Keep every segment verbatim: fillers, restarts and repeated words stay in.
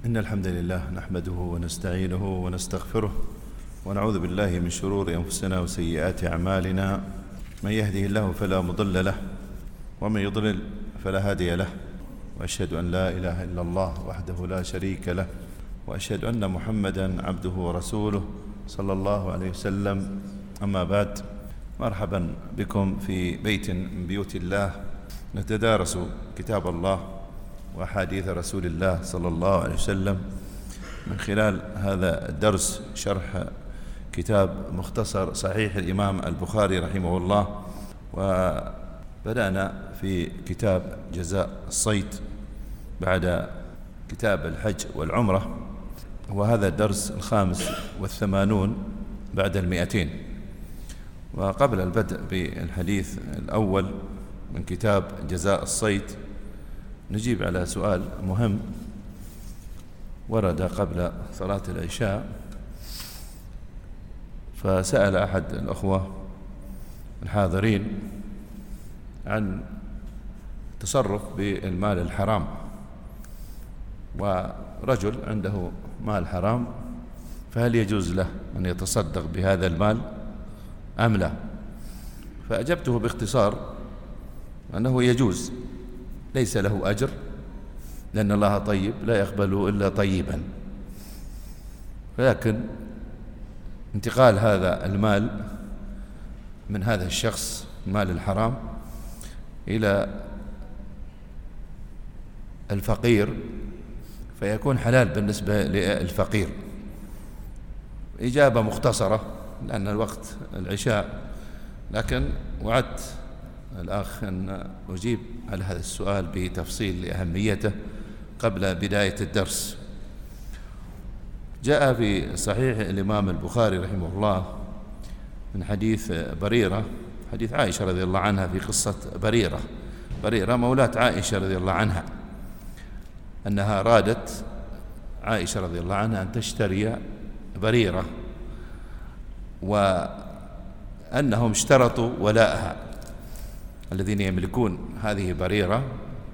إن الحمد لله نحمده ونستعينه ونستغفره ونعوذ بالله من شرور أنفسنا وسيئات أعمالنا. من يهده الله فلا مضل له ومن يضلل فلا هادي له، وأشهد أن لا إله إلا الله وحده لا شريك له، وأشهد أن محمدا عبده ورسوله صلى الله عليه وسلم. أما بعد، مرحبا بكم في بيت من بيوت الله نتدارس كتاب الله وأحاديث رسول الله صلى الله عليه وسلم من خلال هذا الدرس شرح كتاب مختصر صحيح الإمام البخاري رحمه الله. وبدأنا في كتاب جزاء الصيد بعد كتاب الحج والعمرة، وهذا الدرس الخامس والثمانون بعد المئتين. وقبل البدء بالحديث الأول من كتاب جزاء الصيد نجيب على سؤال مهم ورد قبل صلاة العشاء. فسأل أحد الأخوة الحاضرين عن التصرف بالمال الحرام، ورجل عنده مال حرام، فهل يجوز له أن يتصدق بهذا المال أم لا؟ فأجبته باختصار أنه يجوز، ليس له أجر، لأن الله طيب لا يقبل إلا طيبا، ولكن انتقال هذا المال من هذا الشخص المال الحرام إلى الفقير فيكون حلال بالنسبة للفقير. إجابة مختصرة لأن الوقت العشاء، لكن وعدت الأخ أن أجيب على هذا السؤال بتفصيل لأهميته قبل بداية الدرس. جاء في صحيح الإمام البخاري رحمه الله من حديث بريرة، حديث عائشة رضي الله عنها، في قصة بريرة بريرة مولاة عائشة رضي الله عنها، أنها رادت عائشة رضي الله عنها أن تشتري بريرة، وأنهم اشترطوا ولاءها، الذين يملكون هذه بريرة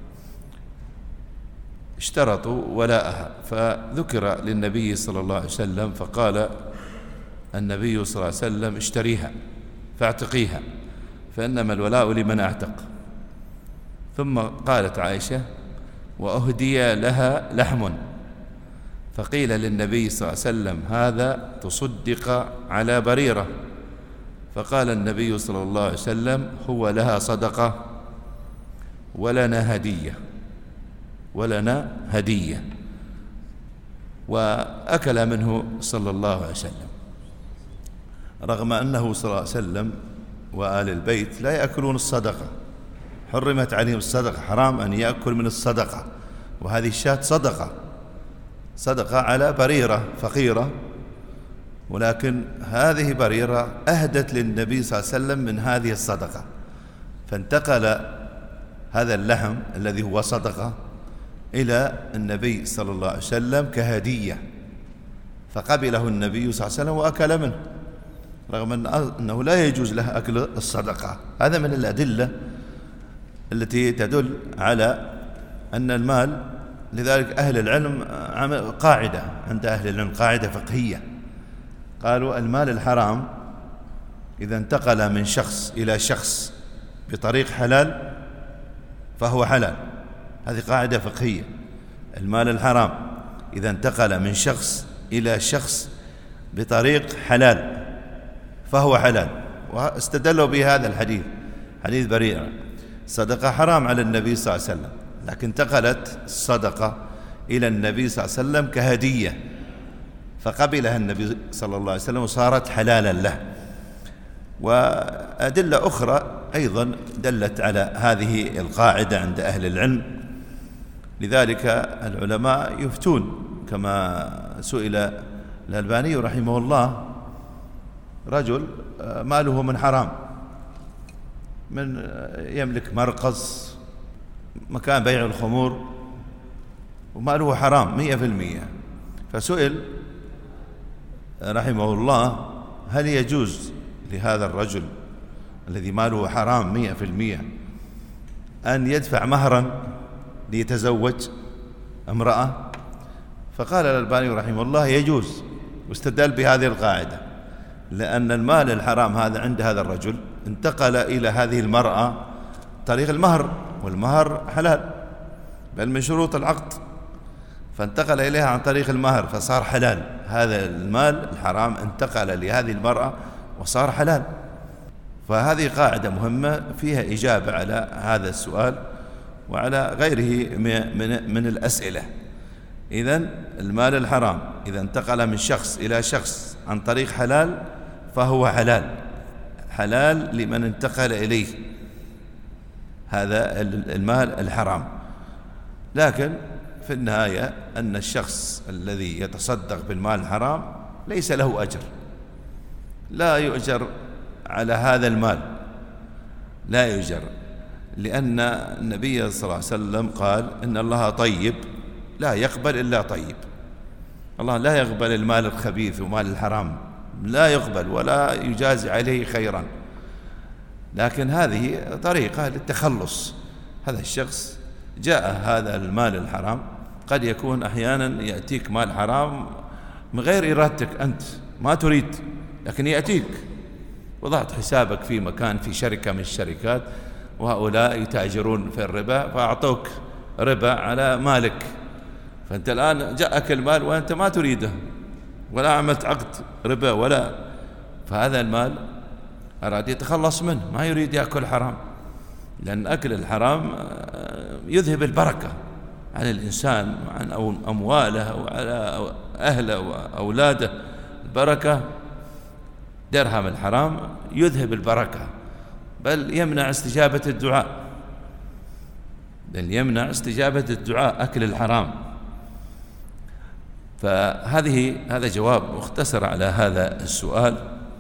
اشترطوا ولاءها. فذكر للنبي صلى الله عليه وسلم، فقال النبي صلى الله عليه وسلم: اشتريها فاعتقيها، فإنما الولاء لمن اعتق. ثم قالت عائشة: وأهدي لها لحم، فقيل للنبي صلى الله عليه وسلم: هذا تصدق على بريرة. فقال النبي صلى الله عليه وسلم: هو لها صدقة ولنا هدية ولنا هدية. وأكل منه صلى الله عليه وسلم، رغم أنه صلى الله عليه وسلم وآل البيت لا يأكلون الصدقة، حرمت عليهم الصدقة، حرام أن يأكل من الصدقة، وهذه الشاة صدقة صدقة على بريرة فقيرة، ولكن هذه بريرة أهدت للنبي صلى الله عليه وسلم من هذه الصدقة، فانتقل هذا اللحم الذي هو صدقة إلى النبي صلى الله عليه وسلم كهدية، فقبله النبي صلى الله عليه وسلم وأكل منه، رغم أنه لا يجوز له أكل الصدقة. هذا من الأدلة التي تدل على أن المال، لذلك أهل العلم قاعدة عند أهل العلم قاعدة فقهية، قالوا: المال الحرام إذا انتقل من شخص إلى شخص بطريق حلال فهو حلال. هذه قاعدة فقهية، المال الحرام إذا انتقل من شخص إلى شخص بطريق حلال فهو حلال. واستدلوا بهذا الحديث، حديث بريرة، صدقة حرام على النبي صلى الله عليه وسلم، لكن انتقلت الصدقة إلى النبي صلى الله عليه وسلم كهدية، فقبلها النبي صلى الله عليه وسلم وصارت حلالا له. وأدلة أخرى أيضا دلت على هذه القاعدة عند أهل العلم، لذلك العلماء يفتون، كما سئل الألباني رحمه الله: رجل ماله من حرام، من يملك مرقص، مكان بيع الخمور، وماله حرام مئة في المئة، فسئل رحمه الله: هل يجوز لهذا الرجل الذي ماله حرام مئة في المئة أن يدفع مهرا ليتزوج امرأة؟ فقال الألباني رحمه الله يجوز، واستدل بهذه القاعدة، لأن المال الحرام هذا عند هذا الرجل انتقل إلى هذه المرأة طريق المهر، والمهر حلال بل من شروط العقد، فانتقل إليها عن طريق المهر فصار حلال. هذا المال الحرام انتقل لهذه المرأة وصار حلال. فهذه قاعدة مهمة فيها إجابة على هذا السؤال وعلى غيره من من الأسئلة. إذن المال الحرام إذا انتقل من شخص إلى شخص عن طريق حلال فهو حلال، حلال لمن انتقل إليه هذا المال الحرام. لكن في النهاية أن الشخص الذي يتصدق بالمال الحرام ليس له أجر، لا يؤجر على هذا المال، لا يؤجر، لأن النبي صلى الله عليه وسلم قال إن الله طيب لا يقبل إلا طيب. الله لا يقبل المال الخبيث ومال الحرام، لا يقبل ولا يجازي عليه خيرا. لكن هذه طريقة للتخلص. هذا الشخص جاء هذا المال الحرام، قد يكون أحيانا يأتيك مال حرام من غير إرادتك، أنت ما تريد لكن يأتيك، وضعت حسابك في مكان في شركة من الشركات وهؤلاء يتاجرون في الربا فأعطوك ربا على مالك، فأنت الآن جاءك المال وأنت ما تريده ولا عملت عقد ربا ولا، فهذا المال أراد يتخلص منه، ما يريد يأكل حرام، لأن أكل الحرام يذهب البركة عن الإنسان وعن أمواله وعلى أهله وأولاده. البركة درهم الحرام يذهب البركة، بل يمنع استجابة الدعاء، بل يمنع استجابة الدعاء أكل الحرام. فهذه هذا جواب مختصر على هذا السؤال.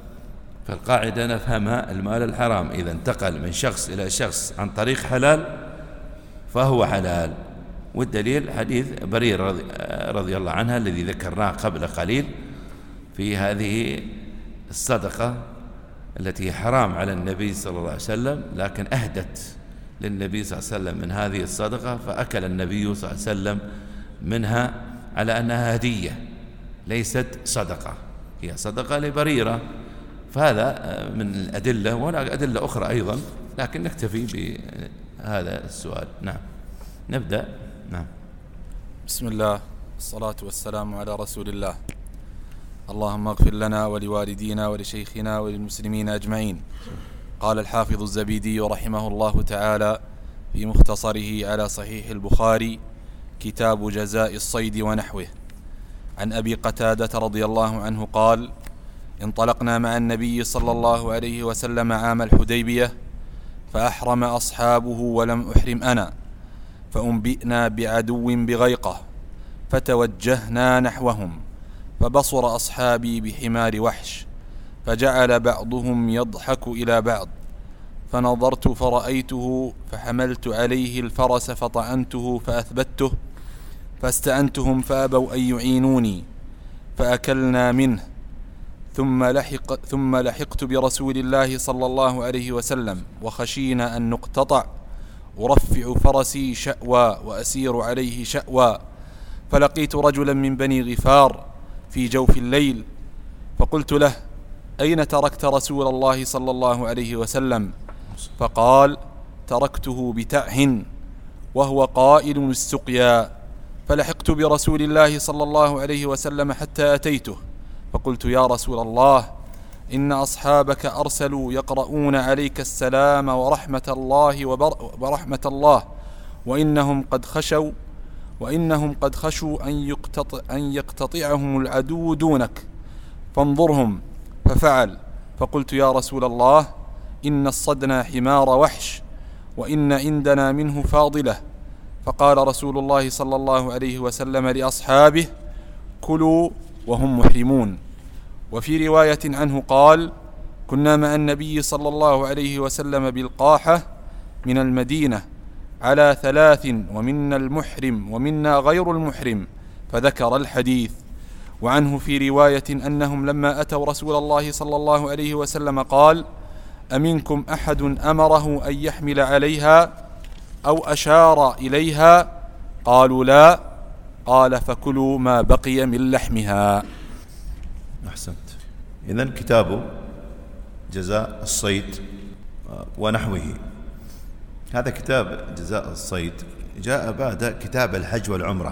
فالقاعدة نفهمها: المال الحرام إذا انتقل من شخص إلى شخص عن طريق حلال فهو حلال. والدليل حديث بريرة رضي الله عنها الذي ذكرناه قبل قليل في هذه الصدقة التي حرام على النبي صلى الله عليه وسلم، لكن أهدت للنبي صلى الله عليه وسلم من هذه الصدقة، فأكل النبي صلى الله عليه وسلم منها على أنها هدية ليست صدقة، هي صدقة لبريرة. فهذا من الأدلة، وهناك أدلة أخرى أيضا، لكن نكتفي بهذا السؤال. نعم، نبدأ. نعم. بسم الله، الصلاة والسلام على رسول الله. اللهم اغفر لنا ولوالدينا ولشيخنا وللمسلمين أجمعين. قال الحافظ الزبيدي رحمه الله تعالى في مختصره على صحيح البخاري: كتاب جزاء الصيد ونحوه. عن أبي قتادة رضي الله عنه قال: انطلقنا مع النبي صلى الله عليه وسلم عام الحديبية، فأحرم أصحابه ولم أحرم أنا، فأنبئنا بعدو بغيقة، فتوجهنا نحوهم، فبصر أصحابي بحمار وحش، فجعل بعضهم يضحك إلى بعض، فنظرت فرأيته، فحملت عليه الفرس فطعنته فأثبته، فاستعنتهم فأبوا أن يعينوني، فأكلنا منه، ثم لحق ثم لحقت برسول الله صلى الله عليه وسلم، وخشينا أن نقتطع، أرفع فرسي شأوى وأسير عليه شأوى، فلقيت رجلا من بني غفار في جوف الليل، فقلت له: أين تركت رسول الله صلى الله عليه وسلم؟ فقال: تركته بتعه وهو قائل السقيا. فلحقت برسول الله صلى الله عليه وسلم حتى أتيته، فقلت: يا رسول الله، إن أصحابك أرسلوا يقرؤون عليك السلام ورحمة الله ورحمة الله، وإنهم قد خشوا وإنهم قد خشوا أن يقتطع أن يقتطعهم العدو دونك، فانظرهم. ففعل. فقلت: يا رسول الله، إن الصدنا حمار وحش، وإن عندنا منه فاضلة. فقال رسول الله صلى الله عليه وسلم لأصحابه: كلوا وهم محرمون. وفي رواية عنه قال: كنا مع النبي صلى الله عليه وسلم بالقاحة من المدينة على ثلاث، ومنا المحرم ومنا غير المحرم، فذكر الحديث. وعنه في رواية أنهم لما أتوا رسول الله صلى الله عليه وسلم قال: أمنكم أحد أمره أن يحمل عليها أو أشار إليها؟ قالوا: لا. قال فكلوا ما بقي من لحمها. أحسنت. إذن كتابه جزاء الصيد ونحوه. هذا كتاب جزاء الصيد جاء بعد كتاب الحج والعمرة،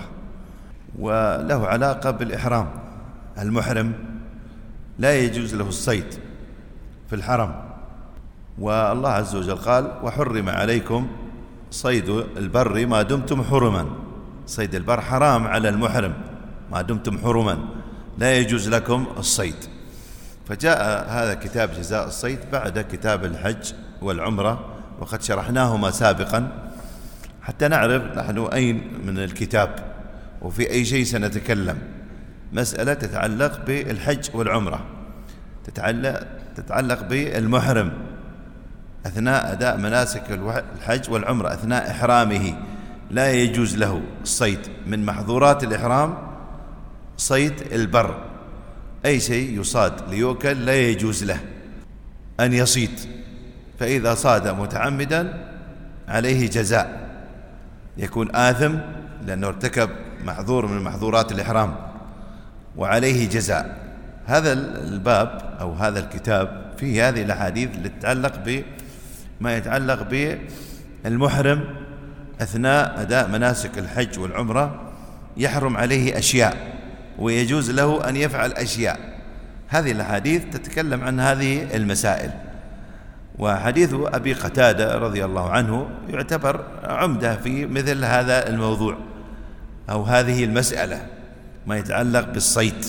وله علاقة بالإحرام. المحرم لا يجوز له الصيد في الحرم، والله عز وجل قال وحرم عليكم صيد البر ما دمتم حرما. صيد البر حرام على المحرم ما دمتم حرما، لا يجوز لكم الصيد. فجاء هذا كتاب جزاء الصيد بعد كتاب الحج والعمرة، وقد شرحناهما سابقا حتى نعرف نحن أين من الكتاب وفي أي شيء سنتكلم. مسألة تتعلق بالحج والعمرة، تتعلق, تتعلق بالمحرم أثناء أداء مناسك الحج والعمرة. أثناء إحرامه لا يجوز له الصيد. من محظورات الإحرام صيد البر، أي شيء يصاد ليؤكل لا يجوز له أن يصيد. فإذا صاد متعمدا عليه جزاء، يكون آثم لأنه ارتكب محظور من محظورات الإحرام وعليه جزاء. هذا الباب أو هذا الكتاب فيه هذه الأحاديث اللي تتعلق بما يتعلق بالمحرم أثناء أداء مناسك الحج والعمرة، يحرم عليه أشياء ويجوز له أن يفعل أشياء. هذه الأحاديث تتكلم عن هذه المسائل. وحديث أبي قتادة رضي الله عنه يعتبر عمدة في مثل هذا الموضوع أو هذه المسألة ما يتعلق بالصيد.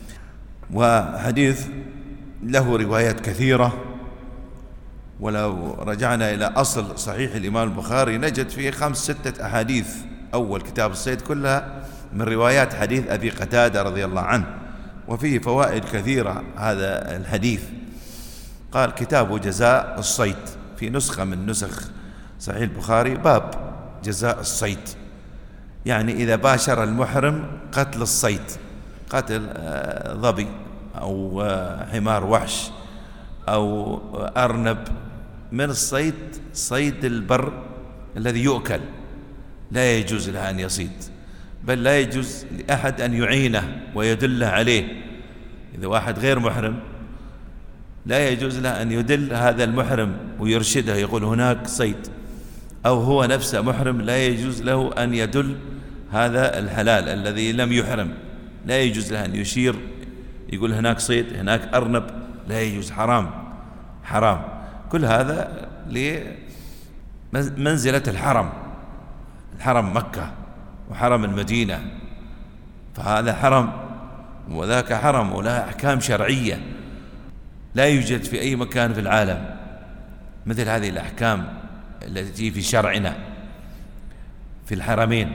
وحديث له روايات كثيرة، ولو رجعنا إلى أصل صحيح الإمام البخاري نجد فيه خمس ستة أحاديث. أول كتاب الصيد كلها من روايات حديث أبي قتادة رضي الله عنه، وفيه فوائد كثيرة هذا الحديث. قال كتاب جزاء الصيد، في نسخة من نسخ صحيح البخاري باب جزاء الصيد، يعني إذا باشر المحرم قتل الصيد، قتل ظبي أو حمار وحش أو أرنب من الصيد، صيد البر الذي يؤكل، لا يجوز له أن يصيد، بل لا يجوز لأحد أن يعينه ويدله عليه. إذا واحد غير محرم لا يجوز له أن يدل هذا المحرم ويرشده، يقول هناك صيد، أو هو نفسه محرم لا يجوز له أن يدل هذا الحلال الذي لم يحرم، لا يجوز له أن يشير يقول هناك صيد هناك أرنب، لا يجوز، حرام حرام. كل هذا لمنزلة الحرم، الحرم مكة وحرم المدينة، فهذا حرم وذاك حرم، ولا أحكام شرعية لا يوجد في أي مكان في العالم مثل هذه الأحكام التي في شرعنا في الحرمين.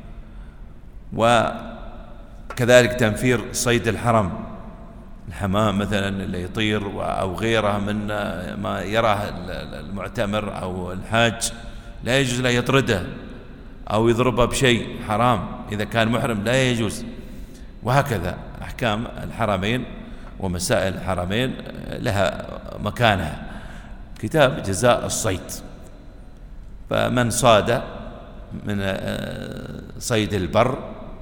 وكذلك تنفير صيد الحرم، الحمام مثلا اللي يطير أو غيره من ما يراه المعتمر أو الحاج لا يجوز له يطرده أو يضربه بشيء، حرام إذا كان محرم لا يجوز. وهكذا أحكام الحرمين ومسائل الحرمين لها مكانها. كتاب جزاء الصيد، فمن صاد من صيد البر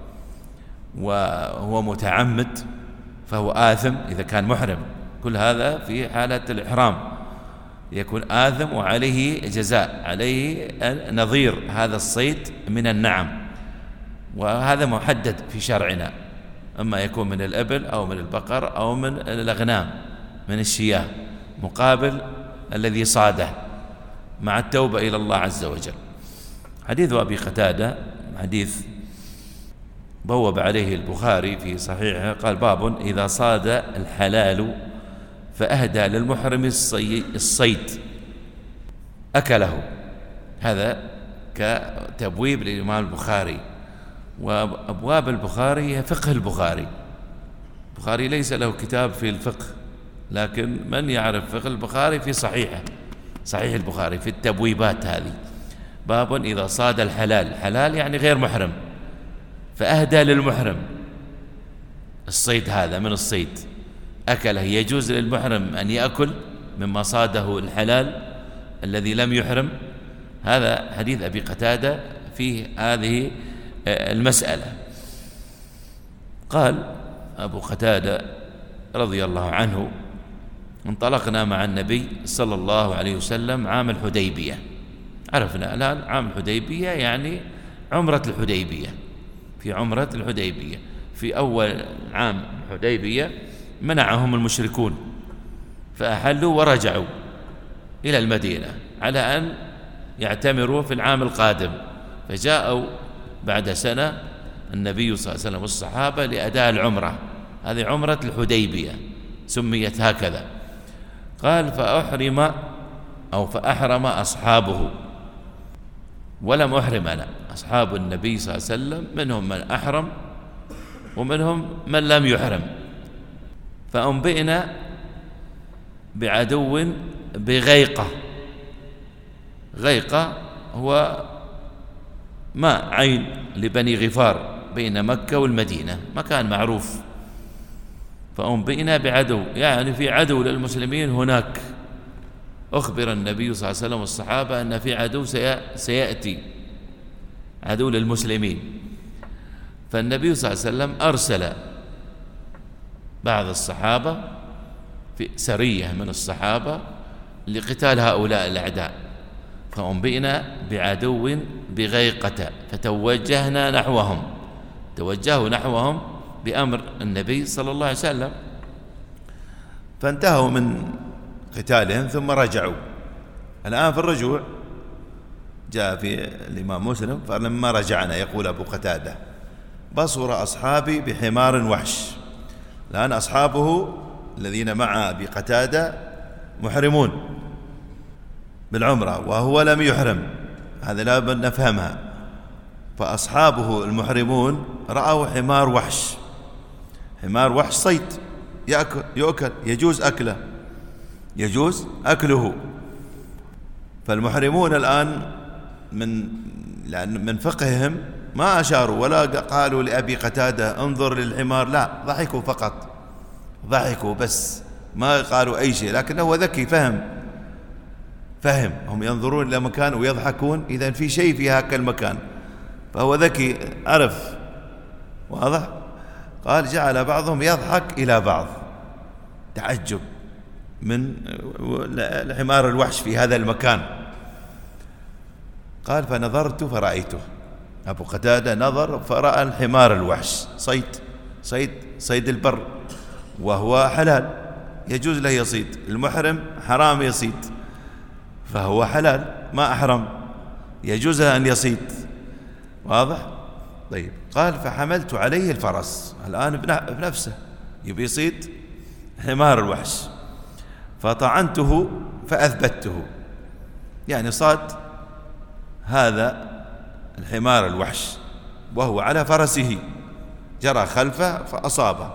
وهو متعمد فهو آثم إذا كان محرم. كل هذا في حالة الإحرام يكون آثم وعليه جزاء، عليه نظير هذا الصيد من النعم، وهذا محدد في شرعنا، أما يكون من الإبل أو من البقر أو من الأغنام من الشياه، مقابل الذي صاده مع التوبة إلى الله عز وجل. حديث أبي قتادة حديث بوب عليه البخاري في صحيحه، قال باب إذا صاد الحلال فأهدى للمحرم الصيد أكله. هذا كتبويب للإمام البخاري. وأبواب البخاري هي فقه البخاري. البخاري ليس له كتاب في الفقه، لكن من يعرف فقه البخاري في صحيحه، صحيح البخاري في التبويبات هذه. باب إذا صاد الحلال، حلال يعني غير محرم، فأهدى للمحرم الصيد، هذا من الصيد أكله. يجوز للمحرم أن يأكل مما صاده الحلال الذي لم يحرم. هذا حديث أبي قتادة فيه هذه المسألة. قال أبو قتادة رضي الله عنه: انطلقنا مع النبي صلى الله عليه وسلم عام الحديبية. عرفنا الآن عام الحديبية يعني عمرة الحديبية. في عمرة الحديبية في أول عام الحديبية منعهم المشركون فأحلوا ورجعوا إلى المدينة على أن يعتمروا في العام القادم، فجاءوا بعد سنة النبي صلى الله عليه وسلم والصحابة لأداء العمرة. هذه عمرة الحديبية سميت هكذا. قال: فأحرم أو فأحرم أصحابه ولم أحرم أنا. أصحاب النبي صلى الله عليه وسلم منهم من أحرم ومنهم من لم يحرم. فأنبئنا بعدو بغيقة. غيقة هو ماء عين لبني غفار بين مكة والمدينة، مكان معروف. فأنبئنا بعدو يعني في عدو للمسلمين هناك. أخبر النبي صلى الله عليه وسلم والصحابة أن في عدو سيأتي، عدو للمسلمين. فالنبي صلى الله عليه وسلم أرسل بعض الصحابة في سرية من الصحابة لقتال هؤلاء الأعداء. فأنبئنا بعدو بغيقة فتوجهنا نحوهم. توجهوا نحوهم بأمر النبي صلى الله عليه وسلم، فانتهوا من قتالهم ثم رجعوا. الآن في الرجوع جاء في الإمام مسلم: فلما رجعنا، يقول أبو قتادة، بصر أصحابي بحمار وحش. الآن أصحابه الذين مع أبي قتادة محرمون بالعمرة وهو لم يحرم، هذا لا بد نفهمها. فأصحابه المحرمون رأوا حمار وحش. حمار وحش صيد يأكل, يؤكل يجوز أكله يجوز أكله. فالمحرمون الآن من لأن من فقههم ما أشاروا ولا قالوا لأبي قتادة انظر للحمار، لا، ضحكوا فقط، ضحكوا بس، ما قالوا أي شيء. لكنه هو ذكي، فهم فهم هم ينظرون إلى مكان ويضحكون، إذن في شيء في هذا المكان، فهو ذكي عرف. واضح؟ قال: جعل بعضهم يضحك إلى بعض، تعجب من الحمار الوحش في هذا المكان. قال: فنظرت فرأيته. أبو قتادة نظر فرأى الحمار الوحش صيد صيد صيد البر، وهو حلال يجوز له يصيد. المحرم حرام يصيد، فهو حلال ما أحرم يجوز له أن يصيد. واضح؟ طيب. قال: فحملت عليه الفرس. الآن بنفسه يبي يصيد حمار الوحش، فطعنته فأثبته، يعني صاد هذا الحمار الوحش وهو على فرسه، جرى خلفه فأصابه.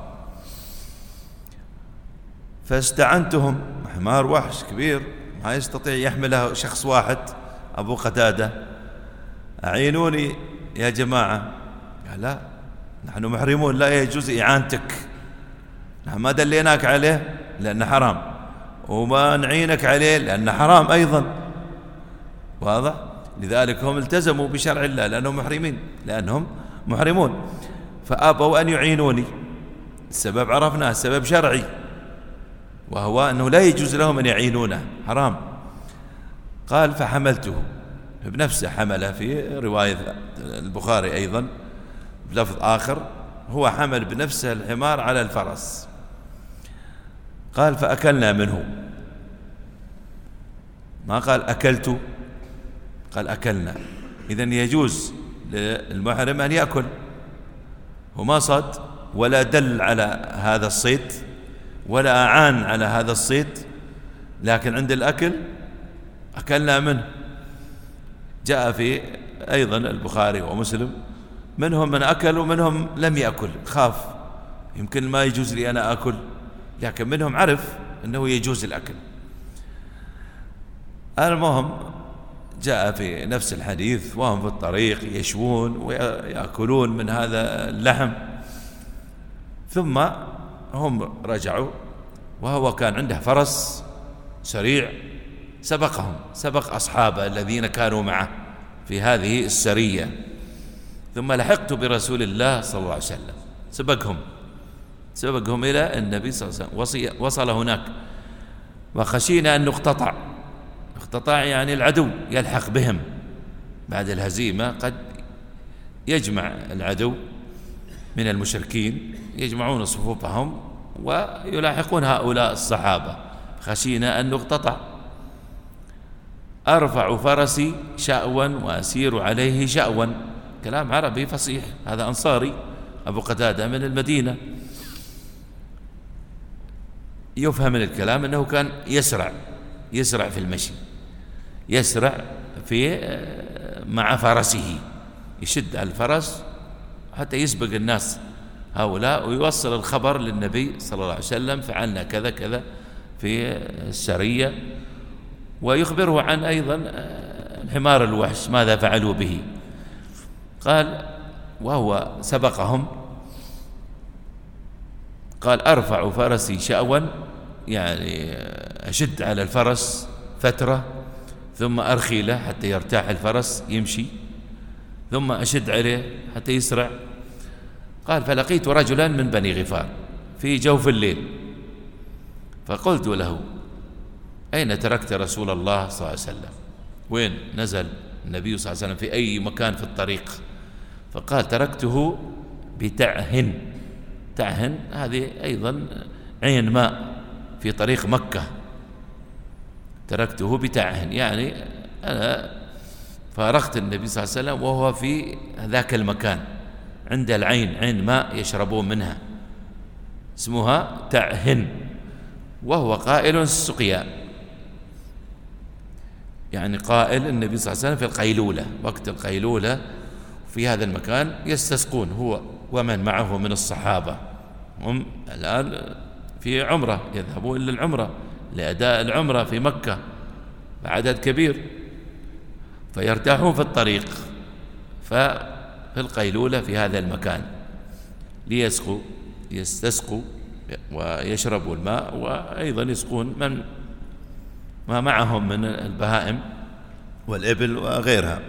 فاستعنتهم، حمار وحش كبير ما يستطيع يحمله شخص واحد، أبو قتادة، أعينوني يا جماعة. قال: لا، نحن محرمون، لا يجوز إعانتك، نحن ما دليناك عليه لأنه حرام، وما نعينك عليه لأنه حرام أيضا. واضح؟ لذلك هم التزموا بشرع الله لأنهم محرمين، لأنهم محرمون، فأبوا أن يعينوني. السبب عرفناه، السبب شرعي، وهو أنه لا يجوز لهم أن يعينونه، حرام. قال: فحملته بنفسه، حمله في رواية البخاري أيضا بلفظ آخر، هو حمل بنفسه الحمار على الفرس. قال: فأكلنا منه. ما قال أكلت، قال أكلنا. إذن يجوز للمحرم أن يأكل، وما صد ولا دل على هذا الصيد ولا أعان على هذا الصيد، لكن عند الأكل أكلنا منه. جاء في أيضا البخاري ومسلم منهم من أكل ومنهم لم يأكل، خاف يمكن ما يجوز لي أنا أكل، لكن منهم عرف أنه يجوز الأكل. المهم جاء في نفس الحديث وهم في الطريق يشوون ويأكلون من هذا اللحم، ثم هم رجعوا وهو كان عنده فرس سريع، سبقهم، سبق أصحابه الذين كانوا معه في هذه السرية. ثم لحقت برسول الله صلى الله عليه وسلم، سبقهم سبقهم إلى النبي صلى الله عليه وسلم، وصل هناك. وخشينا أن نقتطع. اقتطاع يعني العدو يلحق بهم بعد الهزيمة، قد يجمع العدو من المشركين، يجمعون صفوفهم ويلاحقون هؤلاء الصحابة، خشينا أن نقتطع. أرفع فرسي شأوا وأسير عليه شأوا، كلام عربي فصيح، هذا أنصاري أبو قتادة من المدينة، يفهم من الكلام أنه كان يسرع يسرع في المشي، يسرع في مع فرسه، يشد على الفرس حتى يسبق الناس هؤلاء ويوصل الخبر للنبي صلى الله عليه وسلم، فعلنا كذا كذا في السرية، ويخبره عن أيضا الحمار الوحش ماذا فعلوا به. قال وهو سبقهم، قال أرفع فرسي شأوا، يعني أشد على الفرس فترة ثم أرخي له حتى يرتاح الفرس يمشي، ثم أشد عليه حتى يسرع. قال فلقيت رجلا من بني غفار في جوف الليل، فقلت له أين تركت رسول الله صلى الله عليه وسلم؟ وين نزل النبي صلى الله عليه وسلم؟ في أي مكان في الطريق؟ فقال تركته بتعهن. تعهن هذه أيضا عين ماء في طريق مكة، تركته بتعهن يعني أنا فارقت النبي صلى الله عليه وسلم وهو في ذاك المكان عند العين، عين ماء يشربون منها اسمها تعهن، وهو قائل السقيا، يعني قائل النبي صلى الله عليه وسلم في القيلولة، وقت القيلولة في هذا المكان يستسقون هو ومن معه من الصحابة، هم الآن في عمرة، يذهبون للعمرة لأداء العمرة في مكة بعدد كبير، فيرتاحون في الطريق، ففي القيلولة في هذا المكان ليسقوا يستسقوا ويشربوا الماء، وأيضا يسقون من ما معهم من البهائم والإبل وغيرها.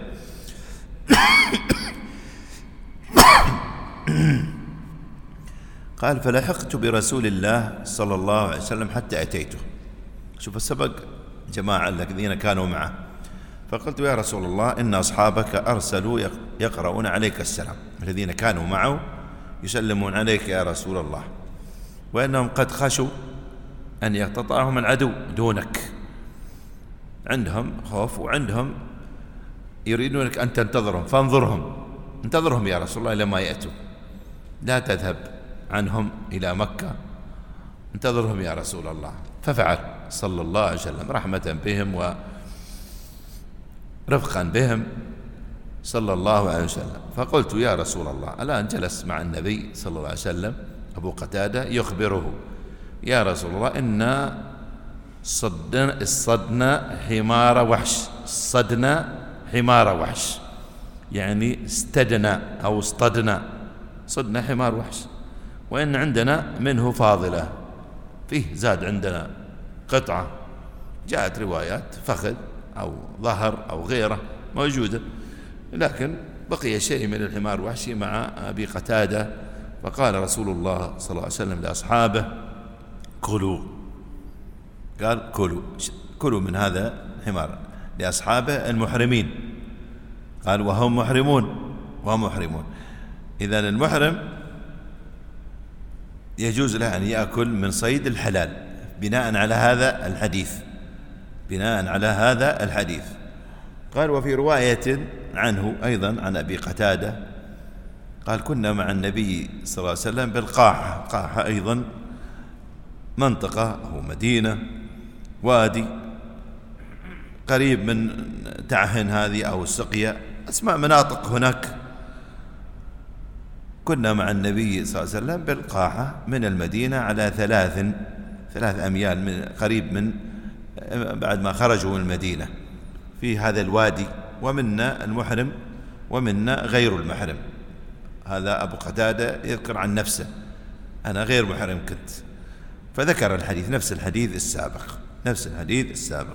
قال فلحقت برسول الله صلى الله عليه وسلم حتى أتيته. شوف السبق جماعة الذين كانوا معه، فقلت يا رسول الله إن أصحابك أرسلوا يقرؤون عليك السلام، الذين كانوا معه يسلمون عليك يا رسول الله، وإنهم قد خشوا أن يقتطعهم العدو دونك، عندهم خوف وعندهم يريدونك أن تنتظرهم، فانظرهم انتظرهم يا رسول الله لما يأتوا، لا تذهب عنهم إلى مكة، انتظرهم يا رسول الله. ففعل صلى الله عليه وسلم رحمة بهم ورفقا بهم صلى الله عليه وسلم. فقلت يا رسول الله، الآن جلس مع النبي صلى الله عليه وسلم أبو قتادة يخبره يا رسول الله إن صدنا الصدنا حمار وحش، صدنا حمار وحش يعني استدنا أو اصطدنا، صدنا حمار وحش، وإن عندنا منه فاضلة، فيه زاد عندنا قطعة، جاءت روايات فخذ أو ظهر أو غيره موجودة، لكن بقي شيء من الحمار وحشي مع أبي قتادة. فقال رسول الله صلى الله عليه وسلم لأصحابه كلوا، قال كلوا كلوا من هذا الحمار لأصحابه المحرمين، قال وهم محرمون وهم محرمون. إذن المحرم يجوز له أن يأكل من صيد الحلال بناء على هذا الحديث، بناء على هذا الحديث. قال وفي رواية عنه أيضا عن أبي قتادة قال كنا مع النبي صلى الله عليه وسلم بالقاحة، قاحة أيضا منطقة أو مدينة وادي قريب من تعهن هذه أو السقيا، أسماء مناطق هناك. كنا مع النبي صلى الله عليه وسلم بالقاحة من المدينة على ثلاث ثلاث أميال من قريب من بعد ما خرجوا من المدينة في هذا الوادي، ومنا المحرم ومنا غير المحرم. هذا أبو قتادة يذكر عن نفسه أنا غير محرم كنت، فذكر الحديث نفس الحديث السابق نفس الحديث السابق.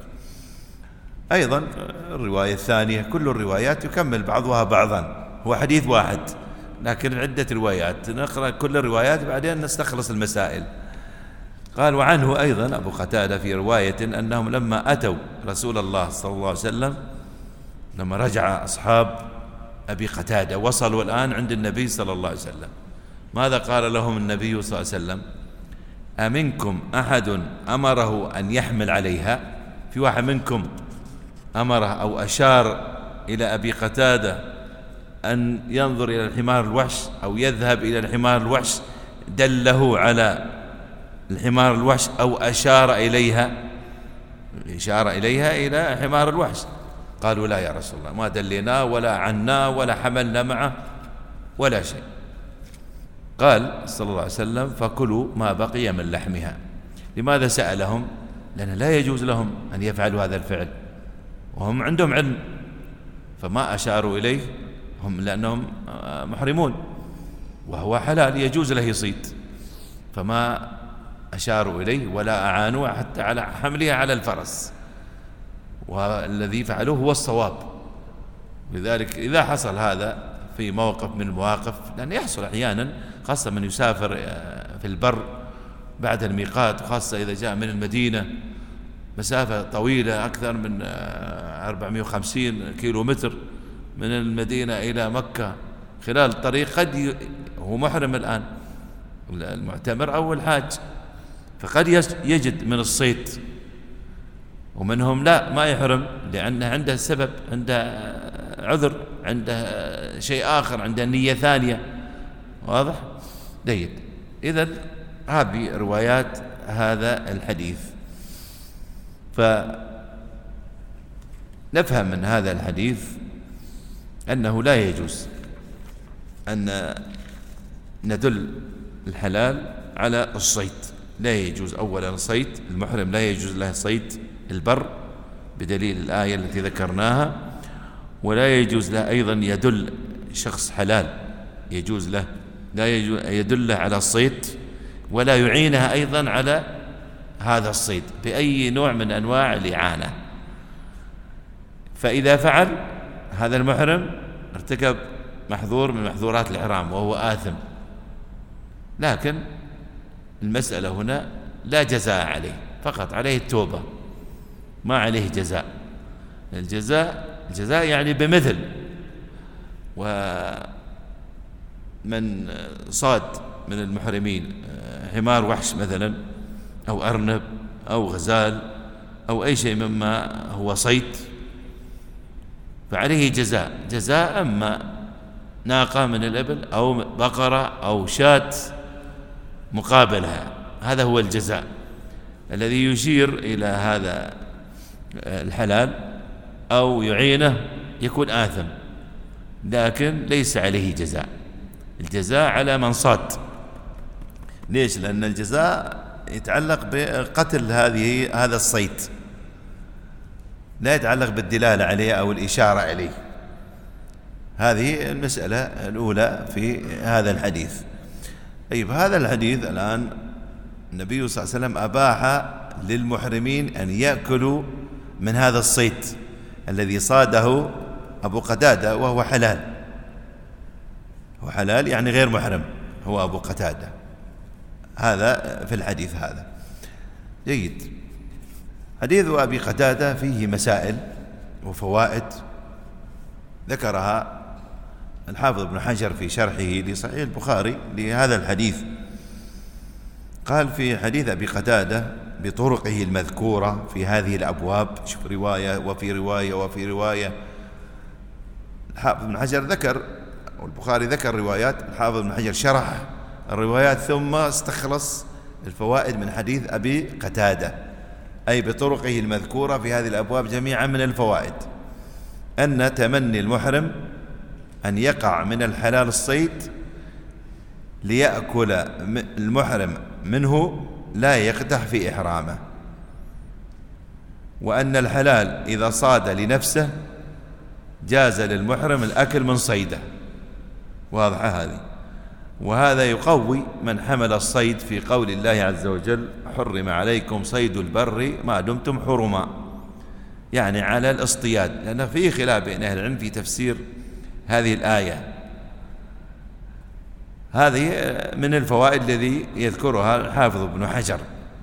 أيضا الرواية الثانية كل الروايات يكمل بعضها بعضا، هو حديث واحد لكن عدة روايات، نقرأ كل الروايات بعدين نستخلص المسائل. قال: وعنه أيضا أبو قتادة في رواية أنهم لما أتوا رسول الله صلى الله عليه وسلم، لما رجع أصحاب أبي قتادة وصلوا الآن عند النبي صلى الله عليه وسلم، ماذا قال لهم النبي صلى الله عليه وسلم؟ أمنكم أحد أمره أن يحمل عليها؟ في واحد منكم أمره أو أشار إلى أبي قتادة أن ينظر إلى الحمار الوحش أو يذهب إلى الحمار الوحش، دله على الحمار الوحش أو أشار إليها، إشارة إليها إلى حمار الوحش؟ قالوا: لا يا رسول الله، ما دليناه ولا عناه ولا حملنا معه ولا شيء. قال صلى الله عليه وسلم: فكلوا ما بقي من لحمها. لماذا سألهم؟ لأن لا يجوز لهم أن يفعلوا هذا الفعل وهم عندهم علم، فما أشاروا إليه هم لأنهم محرمون وهو حلال يجوز له يصيد، فما أشاروا إليه ولا أعانوا حتى على حملها على الفرس، والذي فعلوه هو الصواب. لذلك إذا حصل هذا في موقف من المواقف، لأن يحصل أحيانا خاصة من يسافر في البر بعد الميقات، وخاصة إذا جاء من المدينة مسافة طويلة أكثر من أربعمائة وخمسين كيلو متر من المدينة إلى مكة خلال الطريق، قد ي... هو محرم الآن المعتمر أو الحاج، فقد يجد من الصيد، ومنهم لا ما يحرم لأنه عنده سبب، عنده عذر، عنده شيء آخر، عنده نية ثانية. واضح؟ جيد. إذن هذه روايات هذا الحديث. فنفهم من هذا الحديث أنه لا يجوز أن ندل الحلال على الصيد، لا يجوز. أولا صيد المحرم لا يجوز له صيد البر بدليل الآية التي ذكرناها، ولا يجوز له أيضا يدل شخص حلال يجوز له لا يدل على الصيد، ولا يعينها أيضا على هذا الصيد بأي نوع من أنواع الإعانة. فإذا فعل هذا المحرم ارتكب محظور من محظورات الإحرام وهو آثم، لكن المسألة هنا لا جزاء عليه، فقط عليه التوبة، ما عليه جزاء. الجزاء الجزاء يعني بمثل. ومن صاد من المحرمين حمار وحش مثلا أو أرنب أو غزال أو أي شيء مما هو صيد فعليه جزاء، جزاء أما ناقة من الإبل أو بقرة أو شاة مقابلها، هذا هو الجزاء الذي يشير إلى هذا الحلال أو يعينه يكون آثم، لكن ليس عليه جزاء. الجزاء على من صاد. ليش؟ لأن الجزاء يتعلق بقتل هذه هذا الصيد، لا يتعلق بالدلالة عليه أو الإشارة عليه. هذه المسألة الأولى في هذا الحديث. طيب، هذا الحديث الآن النبي صلى الله عليه وسلم أباح للمحرمين أن يأكلوا من هذا الصيد الذي صاده أبو قتادة وهو حلال، هو حلال يعني غير محرم، هو أبو قتادة. هذا في الحديث هذا. جيد. حديث أبي قتادة فيه مسائل وفوائد ذكرها الحافظ ابن حجر في شرحه لصحيح البخاري لهذا الحديث. قال في حديث أبي قتادة بطرقه المذكورة في هذه الأبواب، شوف رواية وفي رواية وفي رواية. الحافظ ابن حجر ذكر والبخاري ذكر روايات، الحافظ ابن حجر شرح الروايات ثم استخلص الفوائد من حديث أبي قتادة، أي بطرقه المذكورة في هذه الأبواب جميعا من الفوائد أن تمني المحرم أن يقع من الحلال الصيد ليأكل المحرم منه لا يقدح في إحرامه، وأن الحلال إذا صاد لنفسه جاز للمحرم الأكل من صيده. واضحة هذه. وهذا يقوي من حمل الصيد في قول الله عز وجل: حرم عليكم صيد البر ما دمتم حرما، يعني على الاصطياد، لأن فيه خلاف بين أهل العلم في تفسير هذه الآية، هذه من الفوائد الذي يذكرها الحافظ ابن حجر.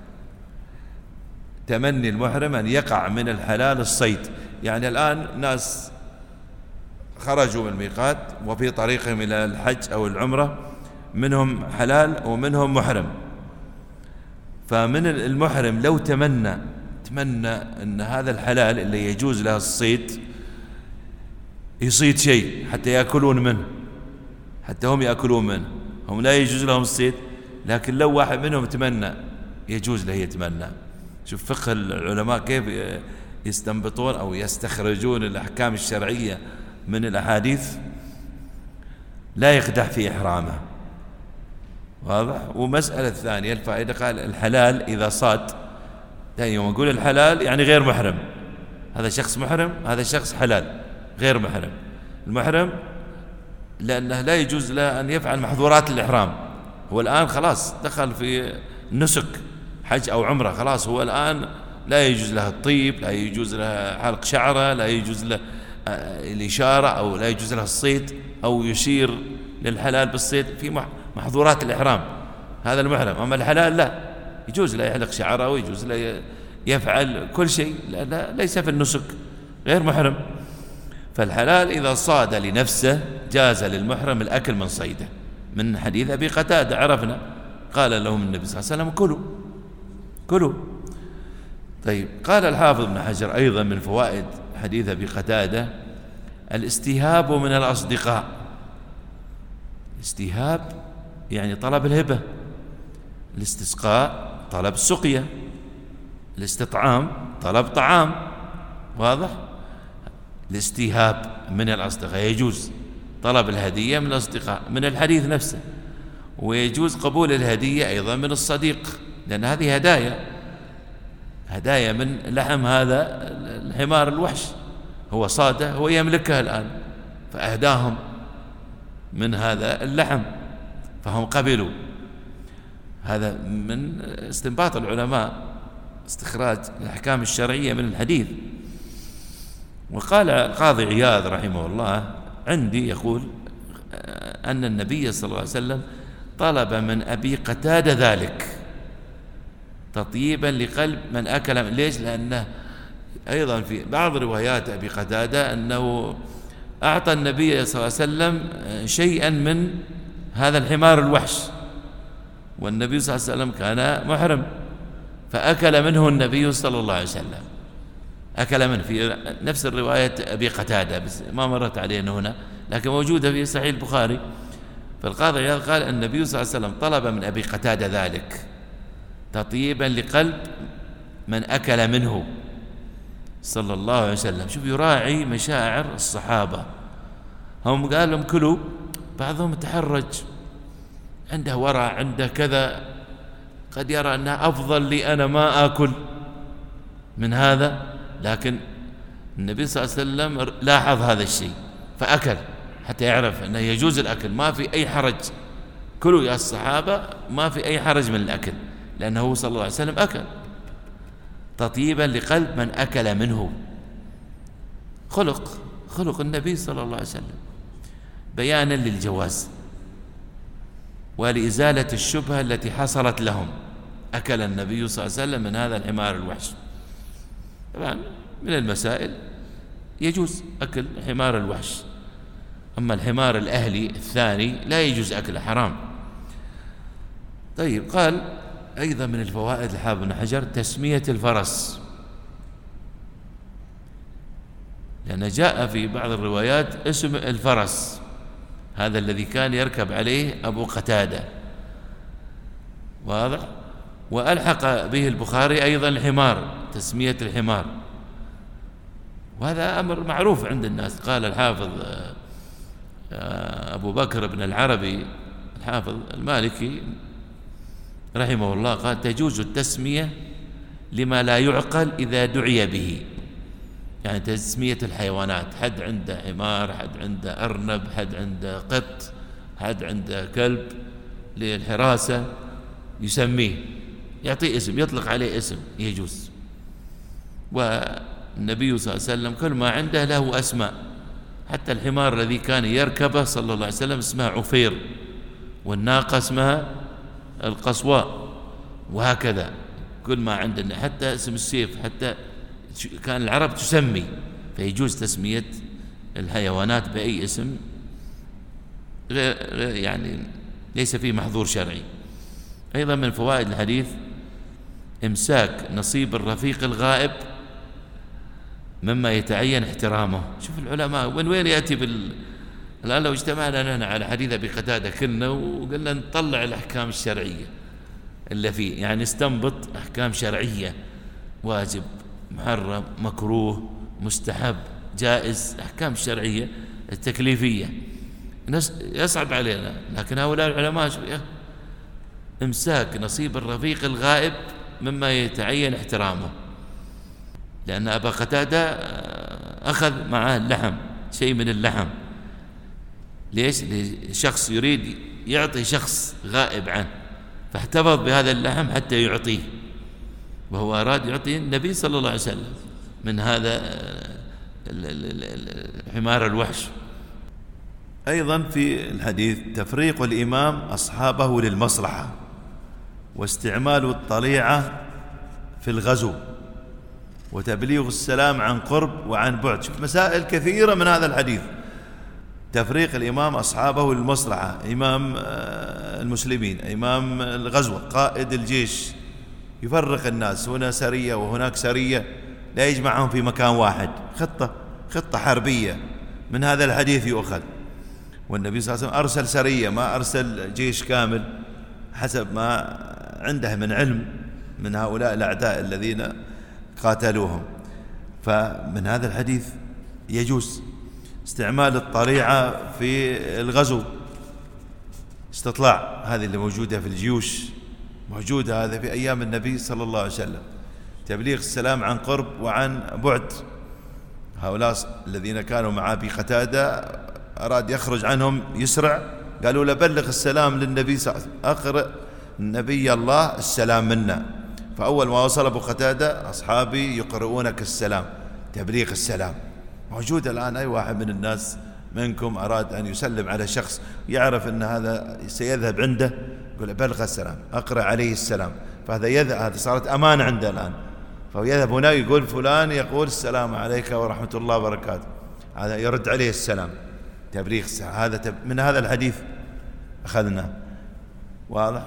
تمني المحرم أن يقع من الحلال الصيد. يعني الآن ناس خرجوا من الميقات وفي طريقهم إلى الحج أو العمرة، منهم حلال ومنهم محرم. فمن المحرم لو تمنى تمنى أن هذا الحلال اللي يجوز له الصيد يصيد شيء حتى يأكلون منه، حتى هم يأكلون منه، هم لا يجوز لهم الصيد، لكن لو واحد منهم تمنى يجوز له يتمنى. شوف فقه العلماء كيف يستنبطون أو يستخرجون الأحكام الشرعية من الأحاديث، لا يقدح في إحرامه. واضح؟ ومسألة ثانية الفائدة، قال الحلال إذا صاد، يوم نقول الحلال يعني غير محرم، هذا شخص محرم، هذا شخص حلال غير محرم. المحرم لأنه لا يجوز له أن يفعل محظورات الإحرام، هو الآن خلاص دخل في نسك حج أو عمرة، خلاص هو الآن لا يجوز له الطيب، لا يجوز له حلق شعره، لا يجوز له الإشارة، أو لا يجوز له الصيد أو يشير للحلال بالصيد في محظورات الإحرام، هذا المحرم. أما الحلال لا يجوز له يحلق شعره ويجوز له يفعل كل شيء، لا ليس في النسك، غير محرم. فالحلال إذا صاد لنفسه جاز للمحرم الأكل من صيده. من حديث أبي قتادة عرفنا قال لهم النبي صلى الله عليه وسلم كلوا كلوا. طيب قال الحافظ ابن حجر أيضا من فوائد حديث أبي قتادة الاستهاب من الأصدقاء. الاستهاب يعني طلب الهبة، الاستسقاء طلب السقيا، الاستطعام طلب طعام. واضح؟ الاستهاب من الأصدقاء يجوز طلب الهدية من الأصدقاء من الحديث نفسه، ويجوز قبول الهدية أيضا من الصديق، لأن هذه هدايا هدايا من لحم هذا الحمار الوحش، هو صاده، هو يملكه الآن، فأهداهم من هذا اللحم فهم قبلوا. هذا من استنباط العلماء، استخراج الأحكام الشرعية من الحديث. وقال القاضي عياض رحمه الله عندي يقول أن النبي صلى الله عليه وسلم طلب من أبي قتادة ذلك تطيبا لقلب من أكل. ليش؟ لأنه أيضا في بعض روايات أبي قتادة أنه أعطى النبي صلى الله عليه وسلم شيئا من هذا الحمار الوحش، والنبي صلى الله عليه وسلم كان محرم، فأكل منه النبي صلى الله عليه وسلم، أكل منه في نفس الرواية أبي قتادة، بس ما مرت علينا هنا، لكن موجودة في صحيح البخاري. فالقاضي عياض قال النبي صلى الله عليه وسلم طلب من أبي قتادة ذلك تطيبا لقلب من أكل منه صلى الله عليه وسلم. شوف يراعي مشاعر الصحابة، هم قال لهم كلوا، بعضهم تحرج، عنده ورع، عنده كذا، قد يرى أنها أفضل لي أنا ما آكل من هذا، لكن النبي صلى الله عليه وسلم لاحظ هذا الشيء فأكل حتى يعرف أنه يجوز الأكل، ما في أي حرج، كلوا يا الصحابة، ما في أي حرج من الأكل، لأنه صلى الله عليه وسلم أكل تطيبا لقلب من أكل منه. خلق خلق النبي صلى الله عليه وسلم بيانا للجواز ولإزالة الشبهة التي حصلت لهم. أكل النبي صلى الله عليه وسلم من هذا الحمار الوحش. طبعا من المسائل يجوز أكل حمار الوحش، أما الحمار الأهلي الثاني لا يجوز أكله، حرام. طيب قال أيضا من الفوائد الحافظ ابن حجر تسمية الفرس، لأن جاء في بعض الروايات اسم الفرس هذا الذي كان يركب عليه أبو قتادة، واضح؟ وألحق به البخاري أيضا الحمار، تسمية الحمار، وهذا أمر معروف عند الناس. قال الحافظ أبو بكر بن العربي الحافظ المالكي رحمه الله قال تجوز التسمية لما لا يعقل إذا دعي به، يعني تسمية الحيوانات، حد عنده حمار، حد عنده أرنب، حد عنده قط، حد عنده كلب للحراسة، يسميه، يعطيه اسم، يطلق عليه اسم، يجوز. والنبي صلى الله عليه وسلم كل ما عنده له أسماء، حتى الحمار الذي كان يركبه صلى الله عليه وسلم اسمه عفير، والناقة اسمها القصواء، وهكذا كل ما عندنا، حتى اسم السيف حتى كان العرب تسمي، فيجوز تسمية الحيوانات بأي اسم يعني ليس فيه محظور شرعي. أيضا من فوائد الحديث إمساك نصيب الرفيق الغائب مما يتعين احترامه. شوف العلماء من وين يأتي بال الآن لو اجتمعنا هنا على حديث أبي قتادة كلنا وقلنا نطلع الأحكام الشرعية اللي فيه، يعني استنبط أحكام شرعية، واجب، محرم، مكروه، مستحب، جائز، أحكام شرعية التكليفية يصعب علينا. لكن هؤلاء العلماء إمساك نصيب الرفيق الغائب مما يتعين احترامه، لأن أبا قتادة أخذ معه اللحم، شيء من اللحم. ليش؟ لشخص يريد يعطي شخص غائب عنه، فاحتفظ بهذا اللحم حتى يعطيه، وهو أراد يعطي النبي صلى الله عليه وسلم من هذا حمار الوحش. أيضا في الحديث تفريق الإمام أصحابه للمصلحة، واستعمال الطليعة في الغزو، وتبليغ السلام عن قرب وعن بعد. شوف مسائل كثيرة من هذا الحديث. تفريق الإمام أصحابه للمصلحة، إمام المسلمين، إمام الغزوة، قائد الجيش، يفرق الناس، هنا سرية وهناك سرية، لا يجمعهم في مكان واحد، خطة خطة حربية. من هذا الحديث يؤخذ. والنبي صلى الله عليه وسلم أرسل سرية، ما أرسل جيش كامل، حسب ما عنده من علم من هؤلاء الأعداء الذين قاتلوهم. فمن هذا الحديث يجوز استعمال الطليعة في الغزو، استطلاع، هذه اللي موجودة في الجيوش، موجودة هذا في أيام النبي صلى الله عليه وسلم. تبليغ السلام عن قرب وعن بعد. هؤلاء الذين كانوا مع أبي قتادة أراد يخرج عنهم يسرع، قالوا له بلغ السلام للنبي صلى الله عليه وسلم، أقرأ النبي الله السلام منا. فأول ما وصل أبو قتادة أصحابي يقرؤونك السلام، تبليغ السلام موجود الآن. أي واحد من الناس منكم أراد أن يسلم على شخص يعرف أن هذا سيذهب عنده، يقول بلغ السلام، أقرأ عليه السلام، فهذا يذهب، هذه صارت أمانة عنده الآن. فهو يذهب هناك يقول فلان يقول السلام عليك ورحمة الله وبركاته، هذا يرد عليه السلام، تبليغ السلام. هذا تب... من هذا الحديث أخذنا، واضح.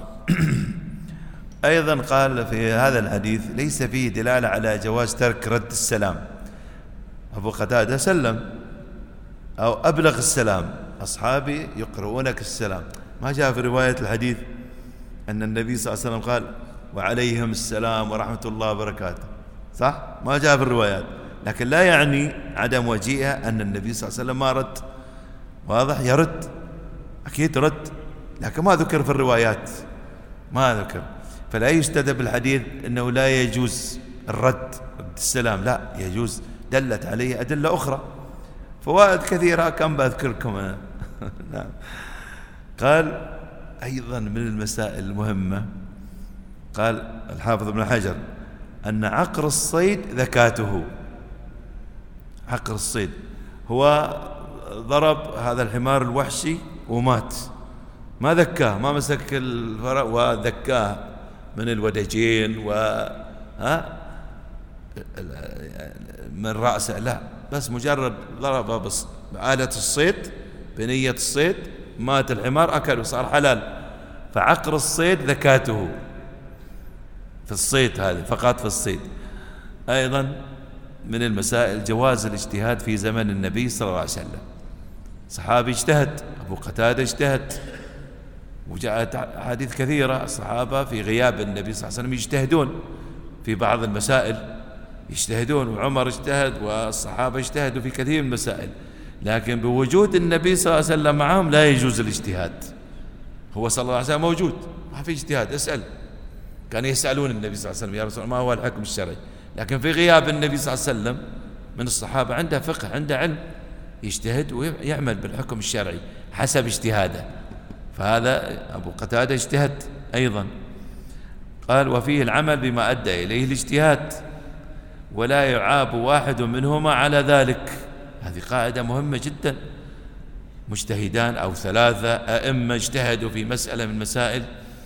أيضا قال في هذا الحديث ليس فيه دلالة على جواز ترك رد السلام. أبو قتادة سلم أو أبلغ السلام، أصحابي يقرؤونك السلام. ما جاء في رواية الحديث أن النبي صلى الله عليه وسلم قال وعليهم السلام ورحمة الله وبركاته، صح؟ ما جاء في الروايات، لكن لا يعني عدم وجيئها أن النبي صلى الله عليه وسلم ما رد. واضح؟ يرد، أكيد رد، لكن ما ذكر في الروايات، ما ذكر. فلا يستدل بالحديث أنه لا يجوز الرد رد السلام، لا يجوز، دلت عليه أدلة أخرى، فوائد كثيرة كم بذكركم أنا. نعم. قال أيضا من المسائل المهمة، قال الحافظ ابن حجر أن عقر الصيد ذكاته. عقر الصيد هو ضرب هذا الحمار الوحشي ومات، ما ذكاه، ما مسك الفرق وذكاه من الودجين و ها من رأسه، لا، بس مجرد ضربه بس بآلة الصيد بنية الصيد، مات الحمار، أكل وصار حلال. فعقر الصيد ذكاته في الصيد، هذه فقط في الصيد. أيضا من المسائل جواز الاجتهاد في زمن النبي صلى الله عليه وسلم. صحابي اجتهد، أبو قتادة اجتهد، وجاءت أحاديث كثيرة الصحابة في غياب النبي صلى الله عليه وسلم يجتهدون في بعض المسائل، يجتهدون، وعمر اجتهد والصحابة اجتهدوا في كثير من المسائل، لكن بوجود النبي صلى الله عليه وسلم معهم لا يجوز الاجتهاد. هو صلى الله عليه وسلم موجود، ما في اجتهاد، اسأل. كان يسألون النبي صلى الله عليه وسلم يا رسول الله ما هو الحكم الشرعي، لكن في غياب النبي صلى الله عليه وسلم من الصحابة عنده فقه، عنده علم، يجتهد ويعمل بالحكم الشرعي حسب اجتهاده. فهذا أبو قتادة اجتهد أيضا. قال وفيه العمل بما أدى إليه الاجتهاد، ولا يعاب واحد منهما على ذلك. هذه قاعدة مهمة جدا، مجتهدان أو ثلاثة أئمة اجتهدوا في مسألة من المسائل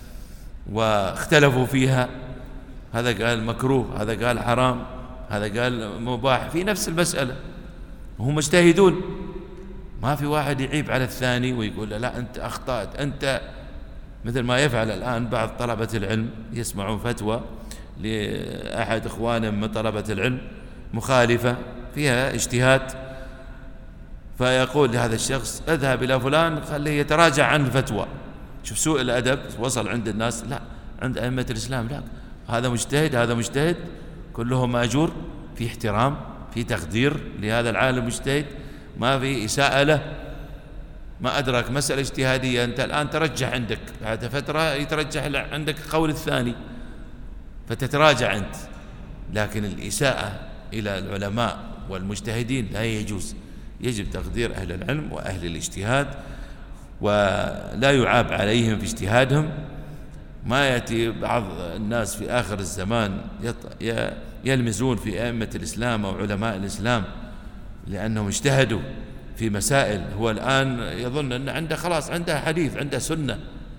واختلفوا فيها، هذا قال مكروه، هذا قال حرام، هذا قال مباح في نفس المسألة، وهم مجتهدون. ما في واحد يعيب على الثاني ويقول لا أنت أخطأت، أنت مثل ما يفعل الآن بعض طلبة العلم، يسمعون فتوى لأحد إخوانهم من طلبة العلم مخالفة فيها اجتهاد، فيقول لهذا الشخص اذهب إلى فلان خليه يتراجع عن الفتوى. شوف سوء الأدب وصل عند الناس، لا عند أئمة الإسلام لا، هذا مجتهد هذا مجتهد كلهم مأجور، في احترام في تقدير لهذا العالم المجتهد، ما في إساءة له. ما أدرك مسألة اجتهادية أنت الآن ترجح عندك، بعد فترة يترجح عندك القول الثاني فتتراجع أنت، لكن الإساءة إلى العلماء والمجتهدين لا يجوز، يجب تقدير أهل العلم وأهل الاجتهاد ولا يعاب عليهم في اجتهادهم. ما يأتي بعض الناس في آخر الزمان يلمزون في أئمة الإسلام أو علماء الإسلام لأنهم اجتهدوا في مسائل، هو الآن يظن أن عنده خلاص عنده حديث عنده سنة،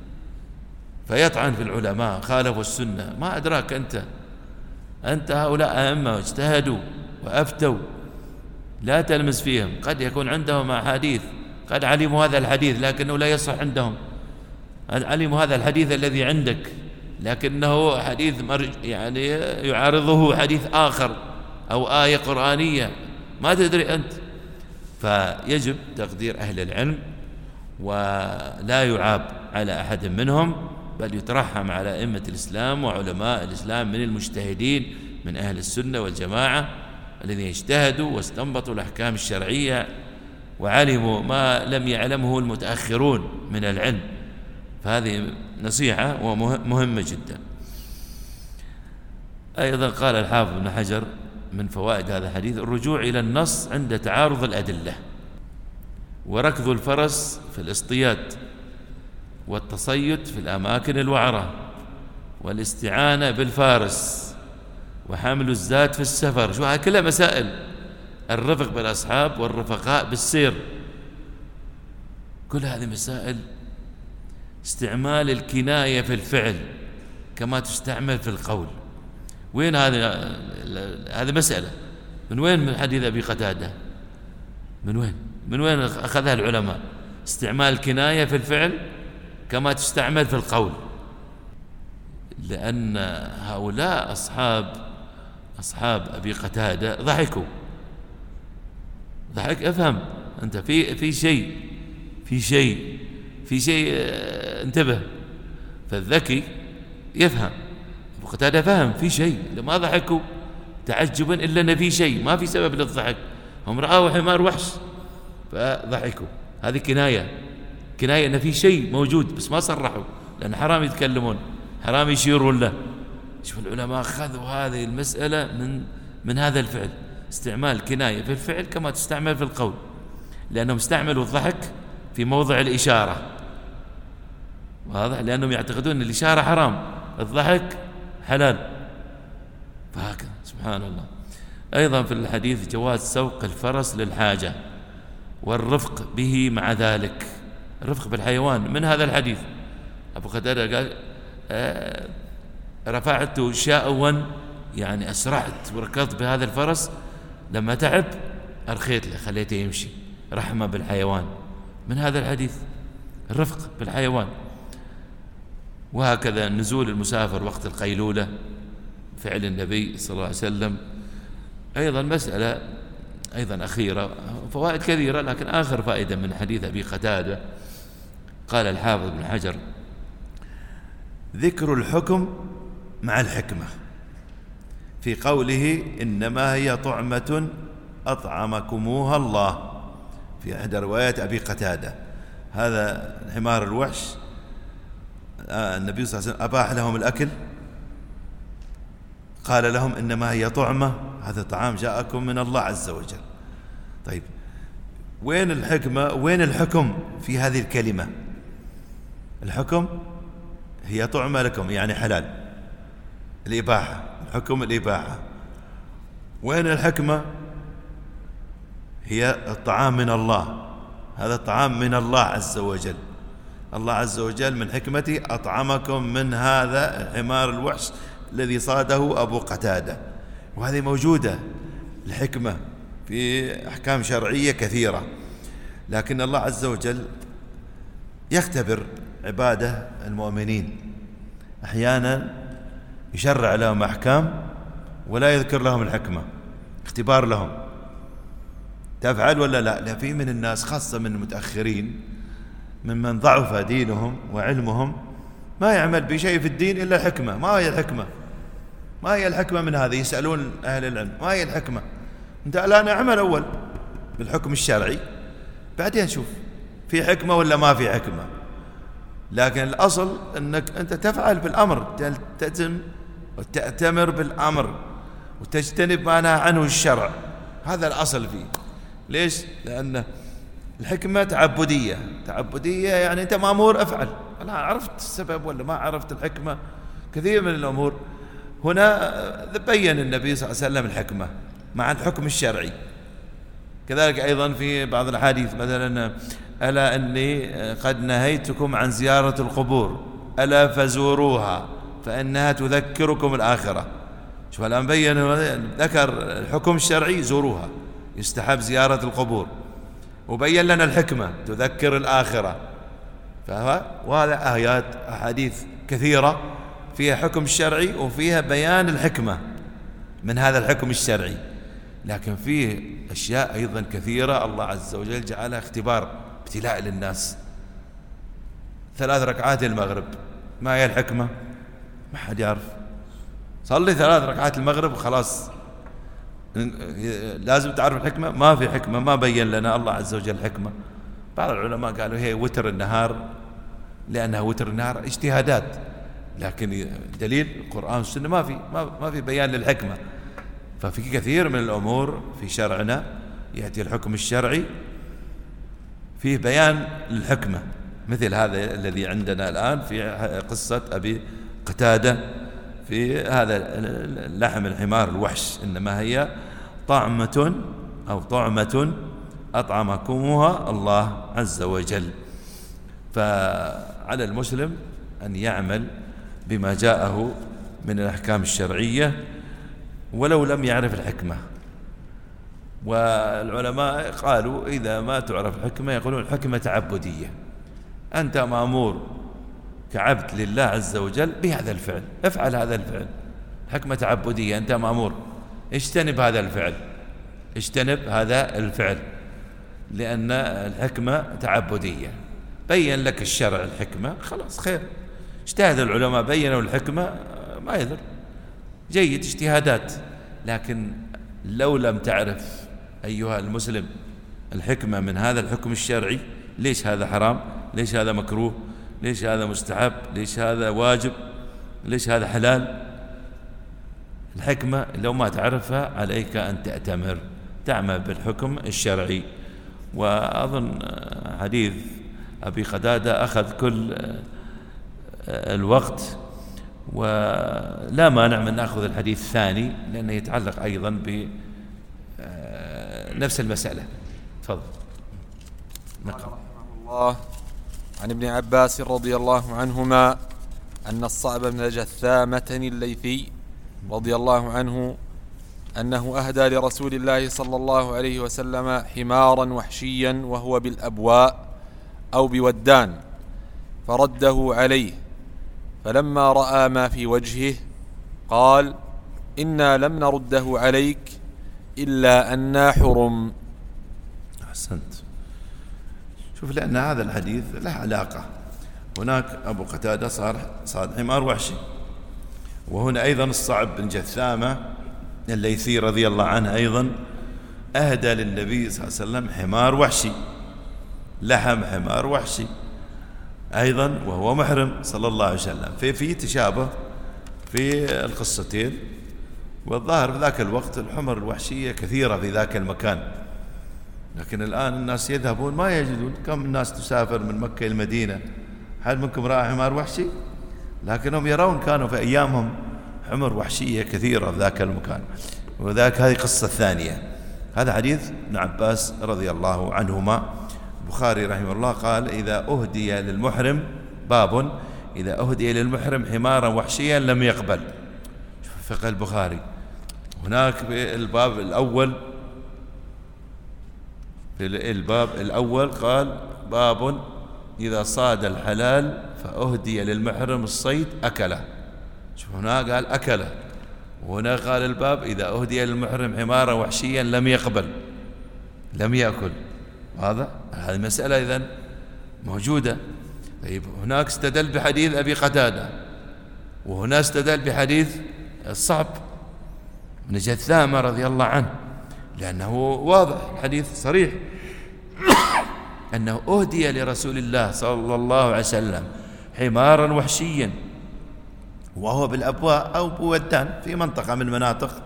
فيطعن في العلماء خالفوا السنة. ما أدراك أنت أنت هؤلاء أئمة اجتهدوا وأفتوا، لا تلمس فيهم، قد يكون عندهم أحاديث، قد علموا هذا الحديث لكنه لا يصح عندهم، علموا هذا الحديث الذي عندك لكنه حديث يعني يعارضه حديث آخر أو آية قرآنية ما تدري أنت. فيجب تقدير أهل العلم ولا يعاب على أحد منهم، بل يترحم على أئمة الإسلام وعلماء الإسلام من المجتهدين من أهل السنة والجماعة الذين اجتهدوا واستنبطوا الأحكام الشرعية وعلموا ما لم يعلمه المتأخرون من العلم. فهذه نصيحة ومهمة جدا. أيضا قال الحافظ ابن حجر من فوائد هذا الحديث الرجوع إلى النص عند تعارض الأدلة، وركض الفرس في الاصطياد، والتصيد في الأماكن الوعرة، والاستعانة بالفارس، وحمل الزاد في السفر. شو هذه كلها مسائل، الرفق بالأصحاب والرفقاء بالسير، كل هذه مسائل. استعمال الكناية في الفعل كما تستعمل في القول، وين هذا؟ هذه مسألة من وين؟ من حديث أبي قتادة، من وين من وين أخذها العلماء؟ استعمال الكناية في الفعل كما تستعمل في القول، لأن هؤلاء أصحاب أصحاب أبي قتادة ضحكوا ضحك افهم أنت في في شيء في شيء في شيء انتبه. فالذكي يفهم، أبو قتادة فهم في شيء، لما ضحكوا تعجبا إلا أن في شيء، ما في سبب للضحك، هم رأوا حمار وحش فضحكوا. هذه كناية كناية أن في شيء موجود بس ما صرحوا، لأن حرام يتكلمون، حرام يشيرون له. شوف العلماء أخذوا هذه المسألة من من هذا الفعل، استعمال كناية في الفعل كما تستعمل في القول، لأنهم استعملوا الضحك في موضع الإشارة، واضح، لأنهم يعتقدون أن الإشارة حرام، الضحك حلال، فهكذا سبحان الله. أيضا في الحديث جواز سوق الفرس للحاجة والرفق به مع ذلك، الرفق بالحيوان من هذا الحديث. أبو قتادة قال آه رفعت شاءوا، يعني أسرعت وركضت بهذا الفرس، لما تعب أرخيت له خليته يمشي، رحمة بالحيوان من هذا الحديث، الرفق بالحيوان. وهكذا نزول المسافر وقت القيلولة، فعل النبي صلى الله عليه وسلم. أيضا مسألة أيضا أخيرة، فوائد كثيرة، لكن آخر فائدة من حديث أبي قتادة قال الحافظ ابن حجر ذكر الحكم مع الحكمة في قوله إنما هي طعمة أطعمكموها الله، في إحدى روايات أبي قتادة. هذا حمار الوحش آه النبي صلى الله عليه وسلم أباح لهم الأكل، قال لهم إنما هي طعمة، هذا طعام جاءكم من الله عز وجل. طيب وين الحكمة وين الحكم في هذه الكلمة؟ الحكم هي طعمة لكم يعني حلال، الإباحة، الحكم الإباحة. وين الحكمة؟ هي الطعام من الله، هذا طعام من الله عز وجل. الله عز وجل من حكمته أطعمكم من هذا الحمار الوحش الذي صاده أبو قتادة. وهذه موجودة الحكمة في أحكام شرعية كثيرة، لكن الله عز وجل يختبر عباده المؤمنين، أحيانا يشرع لهم أحكام ولا يذكر لهم الحكمة، اختبار لهم، تفعل ولا لا؟ لا، في من الناس خاصة من المتأخرين ممن ضعف دينهم وعلمهم ما يعمل بشيء في الدين إلا الحكمة. ما هي الحكمة؟ ما هي الحكمة من هذا؟ يسألون أهل العلم ما هي الحكمة؟ أنت الآن اعمل أول بالحكم الشرعي، بعدين شوف في حكمة ولا ما في حكمة. لكن الأصل أنك أنت تفعل بالأمر، تلتزم وتأتمر بالأمر وتجتنب ما نهى عنه الشرع، هذا الأصل فيه. ليش؟ لأن الحكمة تعبدية. تعبدية يعني أنت مأمور أفعل، أنا عرفت السبب ولا ما عرفت الحكمة. كثير من الأمور هنا بين النبي صلى الله عليه وسلم الحكمة مع الحكم الشرعي. كذلك أيضا في بعض الحديث مثلا ألا إني قد نهيتكم عن زيارة القبور ألا فزوروها فإنها تذكركم الآخرة. شوف الآن بين ذكر الحكم الشرعي زوروها، يستحب زيارة القبور، وبين لنا الحكمة تذكر الآخرة. وهذا آيات أحاديث كثيرة فيها حكم الشرعي وفيها بيان الحكمة من هذا الحكم الشرعي. لكن فيه أشياء أيضا كثيرة الله عز وجل جعلها اختبار، ابتلاء للناس. ثلاث ركعات المغرب ما هي الحكمة؟ ما حد يعرف. صلي ثلاث ركعات المغرب وخلاص لازم تعرف الحكمة؟ ما في حكمة، ما بين لنا الله عز وجل الحكمة. بعض العلماء قالوا هي وتر النهار لأنها وتر النهار، اجتهادات، لكن دليل القرآن والسنة ما في ما في بيان للحكمة. ففي كثير من الأمور في شرعنا يأتي الحكم الشرعي فيه بيان للحكمة، مثل هذا الذي عندنا الآن في قصة أبي قتادة في هذا لحم الحمار الوحش، إنما هي طعمة أو طعمة أطعمكمها الله عز وجل. فعلى المسلم أن يعمل بما جاءه من الأحكام الشرعية ولو لم يعرف الحكمة. والعلماء قالوا إذا ما تعرف الحكمة يقولون الحكمة تعبدية، أنت مأمور كعبد لله عز وجل بهذا الفعل، افعل هذا الفعل، حكمة تعبدية، أنت مأمور اجتنب هذا الفعل، اجتنب هذا الفعل، لأن الحكمة تعبدية. بين لك الشرع الحكمة خلاص خير. اجتهد العلماء بينوا الحكمة ما يضر، جيد، اجتهادات. لكن لو لم تعرف أيها المسلم الحكمة من هذا الحكم الشرعي، ليش هذا حرام، ليش هذا مكروه، ليش هذا مستحب، ليش هذا واجب، ليش هذا حلال، الحكمة لو ما تعرفها عليك أن تأتمر، تعمل بالحكم الشرعي. وأظن حديث أبي قتادة أخذ كل الوقت، ولا مانع من نأخذ الحديث الثاني لأنه يتعلق أيضا بنفس المسألة. تفضل. رحمه الله عن ابن عباس رضي الله عنهما أن الصعب بن جثامة الليثي رضي الله عنه أنه أهدى لرسول الله صلى الله عليه وسلم حمارا وحشيا وهو بالأبواء أو بودان، فرده عليه، فلما رأى ما في وجهه قال: إنا لم نرده عليك إلا أنا حرم. أحسنت. شوف، لأن هذا الحديث له علاقة. هناك أبو قتادة صار صاد حمار وحشي، وهنا أيضا الصعب بن جثامة الليثي رضي الله عنه أيضا أهدى للنبي صلى الله عليه وسلم حمار وحشي، لحم حمار وحشي أيضا وهو محرم صلى الله عليه وسلم. في في تشابه في القصتين. والظاهر في ذاك الوقت الحمر الوحشية كثيرة في ذاك المكان، لكن الآن الناس يذهبون ما يجدون. كم الناس تسافر من مكة إلى المدينة، هل منكم رأى حمار وحشي؟ لكنهم يرون كانوا في أيامهم حمر وحشية كثيرة في ذاك المكان. وذاك هذه قصة ثانية. هذا حديث ابن عباس رضي الله عنهما البخاري رحمه الله قال إذا أهدي للمحرم باب إذا أهدي للمحرم حمارا وحشيا لم يقبل. شوف فقه البخاري. هناك في الباب الأول في الباب الأول قال باب إذا صاد الحلال فأهدي للمحرم الصيد أكله. شوف هنا قال أكله، وهنا قال الباب إذا أهدي للمحرم حمارا وحشيا لم يقبل لم يأكل. هذا هذه مسألة إذن موجودة. طيب هناك استدل بحديث أبي قتادة، وهنا استدل بحديث الصعب بن جثامة رضي الله عنه، لأنه واضح الحديث صريح أنه أهدي لرسول الله صلى الله عليه وسلم حمارا وحشيا وهو بالأبواء أو بودان في منطقة من مناطق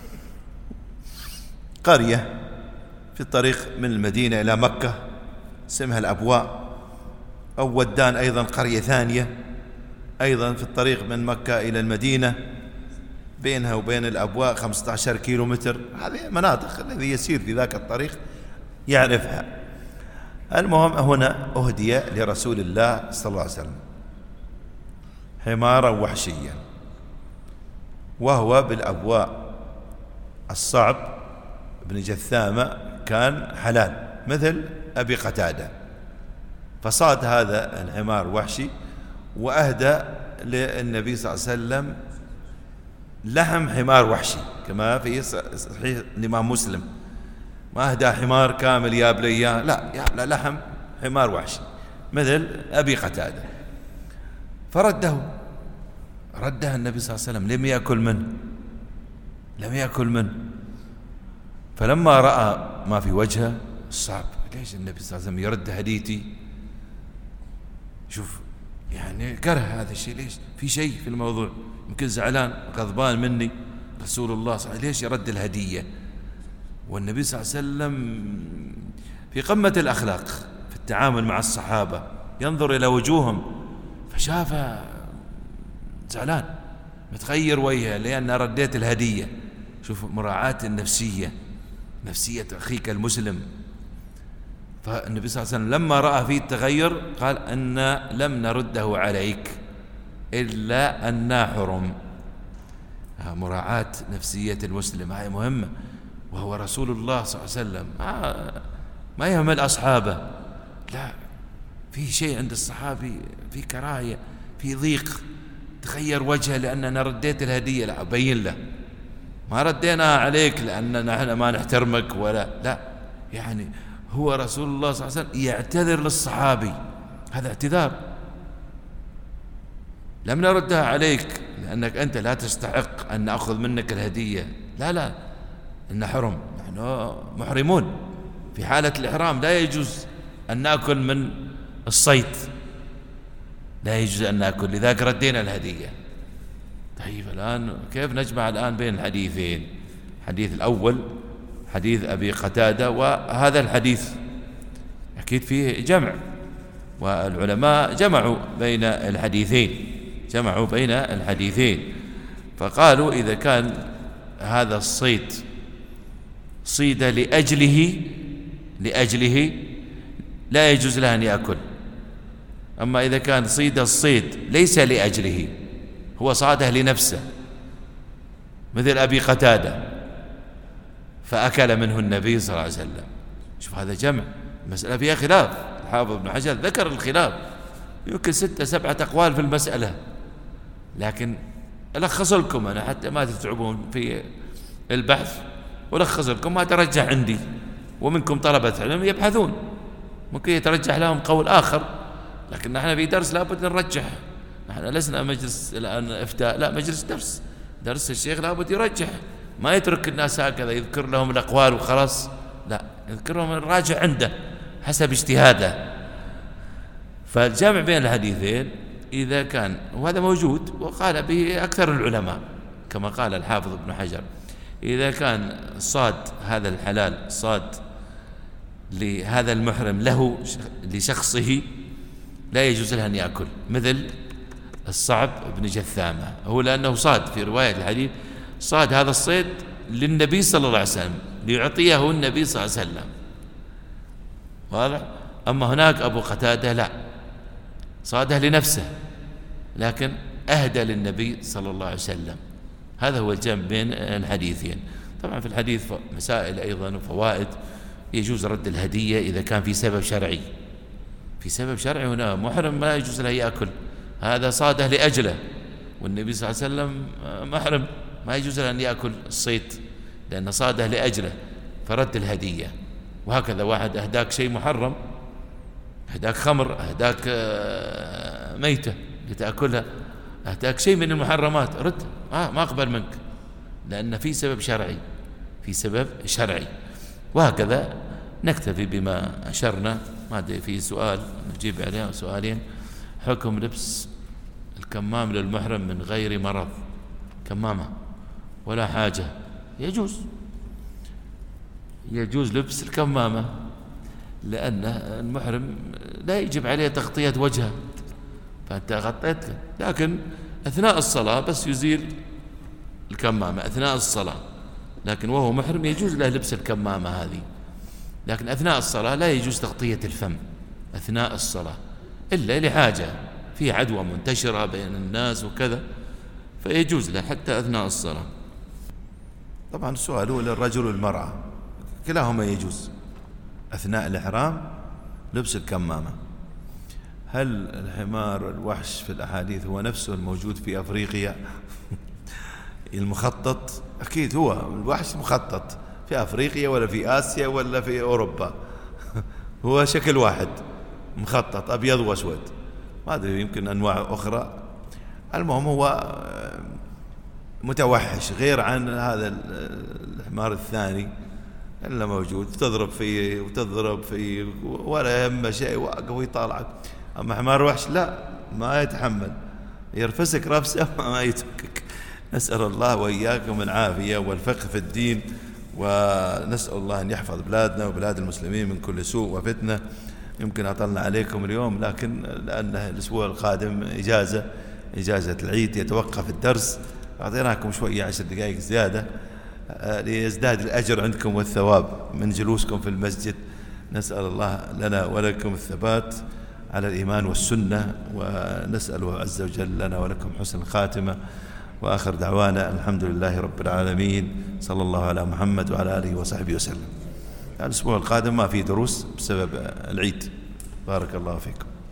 قرية في الطريق من المدينة إلى مكة اسمها الأبواء، أو ودان أيضا قرية ثانية أيضا في الطريق من مكة إلى المدينة بينها وبين الأبواء خمسة عشر كيلو متر. هذه مناطق الذي يسير في ذاك الطريق يعرفها. المهم هنا أهدي لرسول الله صلى الله عليه وسلم حمارا وحشيا وهو بالأبواء. الصعب بن جثامة كان حلال مثل أبي قتادة، فصاد هذا الحمار وحشي وأهدى للنبي صلى الله عليه وسلم لحم حمار وحشي كما في صحيح الإمام مسلم. ما أهدى حمار كامل يا بليا، لا يا لحم حمار وحشي مثل أبي قتادة، فرده رده النبي صلى الله عليه وسلم لم يأكل منه لم يأكل منه فلما رأى ما في وجهه الصعب، ليش النبي صلى الله عليه وسلم يرد هديتي؟ شوف يعني كره هذا الشيء، ليش في شيء في الموضوع، يمكن زعلان غضبان مني رسول الله صلى الله عليه وسلم، ليش يرد الهدية؟ والنبي صلى الله عليه وسلم في قمة الأخلاق في التعامل مع الصحابة، ينظر إلى وجوههم فشاف زعلان متغير وجهه لأن رديت الهدية. شوف مراعاة النفسية، نفسية أخيك المسلم. فالنبي صلى الله عليه وسلم لما رأى فيه التغير قال أن لم نرده عليك إلا أن حرم. مراعاة نفسية المسلم هاي مهمة، وهو رسول الله صلى الله عليه وسلم ما يهمل أصحابه، لا في شيء عند الصحابي في كراهية في ضيق تغير وجهه لأننا رديت الهدية، لا أبين له ما رديناها عليك لأننا نحن ما نحترمك ولا لا، يعني هو رسول الله صلى الله عليه وسلم يعتذر للصحابي، هذا اعتذار، لم نردها عليك لأنك أنت لا تستحق أن نأخذ منك الهدية، لا لا إن حرم، نحن محرمون في حالة الإحرام لا يجوز أن نأكل من الصيد، لا يجوز أن نأكل، لذلك ردينا الهدية. طيب الآن كيف نجمع الآن بين الحديثين؟ الحديث الأول حديث أبي قتادة وهذا الحديث أكيد فيه جمع، والعلماء جمعوا بين الحديثين جمعوا بين الحديثين فقالوا إذا كان هذا الصيد صيد لأجله لأجله لا يجوز له أن يأكل، أما إذا كان صيد الصيد ليس لأجله هو صاده لنفسه مثل أبي قتادة فأكل منه النبي صلى الله عليه وسلم. شوف هذا جمع، المسألة فيها خلاف، الحافظ ابن حجر ذكر الخلاف يمكن ستة سبعة أقوال في المسألة، لكن ألخص لكم أنا حتى ما تتعبون في البحث، ولخص لكم ما ترجح عندي، ومنكم طلبة علم يبحثون ممكن يترجح لهم قول آخر، لكن نحن في درس لابد نرجح، نحن لسنا مجلس الآن إفتاء، لا مجلس درس درس الشيخ لابد يرجح، ما يترك الناس هكذا يذكر لهم الأقوال وخلاص، لا يذكر لهم الراجع عنده حسب اجتهاده. فالجامع بين الحديثين إذا كان، وهذا موجود وقال به أكثر العلماء كما قال الحافظ ابن حجر، إذا كان صاد هذا الحلال صاد لهذا المحرم له لشخصه لا يجوز له أن يأكل، مثل الصعب بن جثامة، هو لأنه صاد في رواية الحديث صاد هذا الصيد للنبي صلى الله عليه وسلم ليعطيه النبي صلى الله عليه وسلم، واضح؟ أما هناك أبو قتادة لا، صاده لنفسه لكن أهدى للنبي صلى الله عليه وسلم. هذا هو الجمع بين الحديثين. طبعا في الحديث مسائل أيضا وفوائد. يجوز رد الهدية إذا كان في سبب شرعي، في سبب شرعي هنا محرم ما يجوز له يأكل، هذا صاده لأجله، والنبي صلى الله عليه وسلم محرم ما يجوز له أن يأكل الصيد لأنه صاده لأجله فرد الهدية. وهكذا واحد أهداك شيء محرم، أهداك خمر، أهداك ميتة لتأكلها، أهداك شيء من المحرمات، رد آه ما أقبل منك لأن في سبب شرعي، في سبب شرعي. وهكذا نكتفي بما أشرنا. ما أدري في سؤال نجيب عليه سؤالين. حكم لبس الكمام للمحرم من غير مرض، كمامة ولا حاجة، يجوز يجوز لبس الكمامة لأن المحرم لا يجب عليه تغطية وجهه فأنت غطيت، لكن أثناء الصلاة بس يزيل الكمامة أثناء الصلاة، لكن وهو محرم يجوز له لبس الكمامة هذه. لكن أثناء الصلاة لا يجوز تغطية الفم أثناء الصلاة إلا لحاجة، في عدوى منتشرة بين الناس وكذا فيجوز له حتى أثناء الصلاة. طبعا السؤال هو للرجل والمرأة كلاهما يجوز أثناء الإحرام لبس الكمامة. هل الحمار الوحش في الأحاديث هو نفسه الموجود في أفريقيا المخطط؟ أكيد هو الوحش مخطط في أفريقيا ولا في آسيا ولا في أوروبا هو شكل واحد مخطط أبيض وأسود، ما أدري يمكن أنواع أخرى. المهم هو متوحش غير عن هذا الحمار الثاني إلا موجود تضرب فيه وتضرب فيه ولا يهم شيء واقف ويطالعك. أما حمار وحش لا ما يتحمل، يرفسك رفسه ما يتركك. نسأل الله وإياكم العافية والفقه في الدين، ونسأل الله أن يحفظ بلادنا وبلاد المسلمين من كل سوء وفتنة. يمكن أطلنا عليكم اليوم لكن لأنه الأسبوع القادم إجازة إجازة العيد يتوقف الدرس، أعطيناكم شوية عشر دقائق زيادة ليزداد الأجر عندكم والثواب من جلوسكم في المسجد. نسأل الله لنا ولكم الثبات على الإيمان والسنة، ونسأله عز وجل لنا ولكم حسن الخاتمة. وآخر دعوانا الحمد لله رب العالمين، صلى الله على محمد وعلى آله وصحبه وسلم. الأسبوع القادم ما في دروس بسبب العيد. بارك الله فيكم.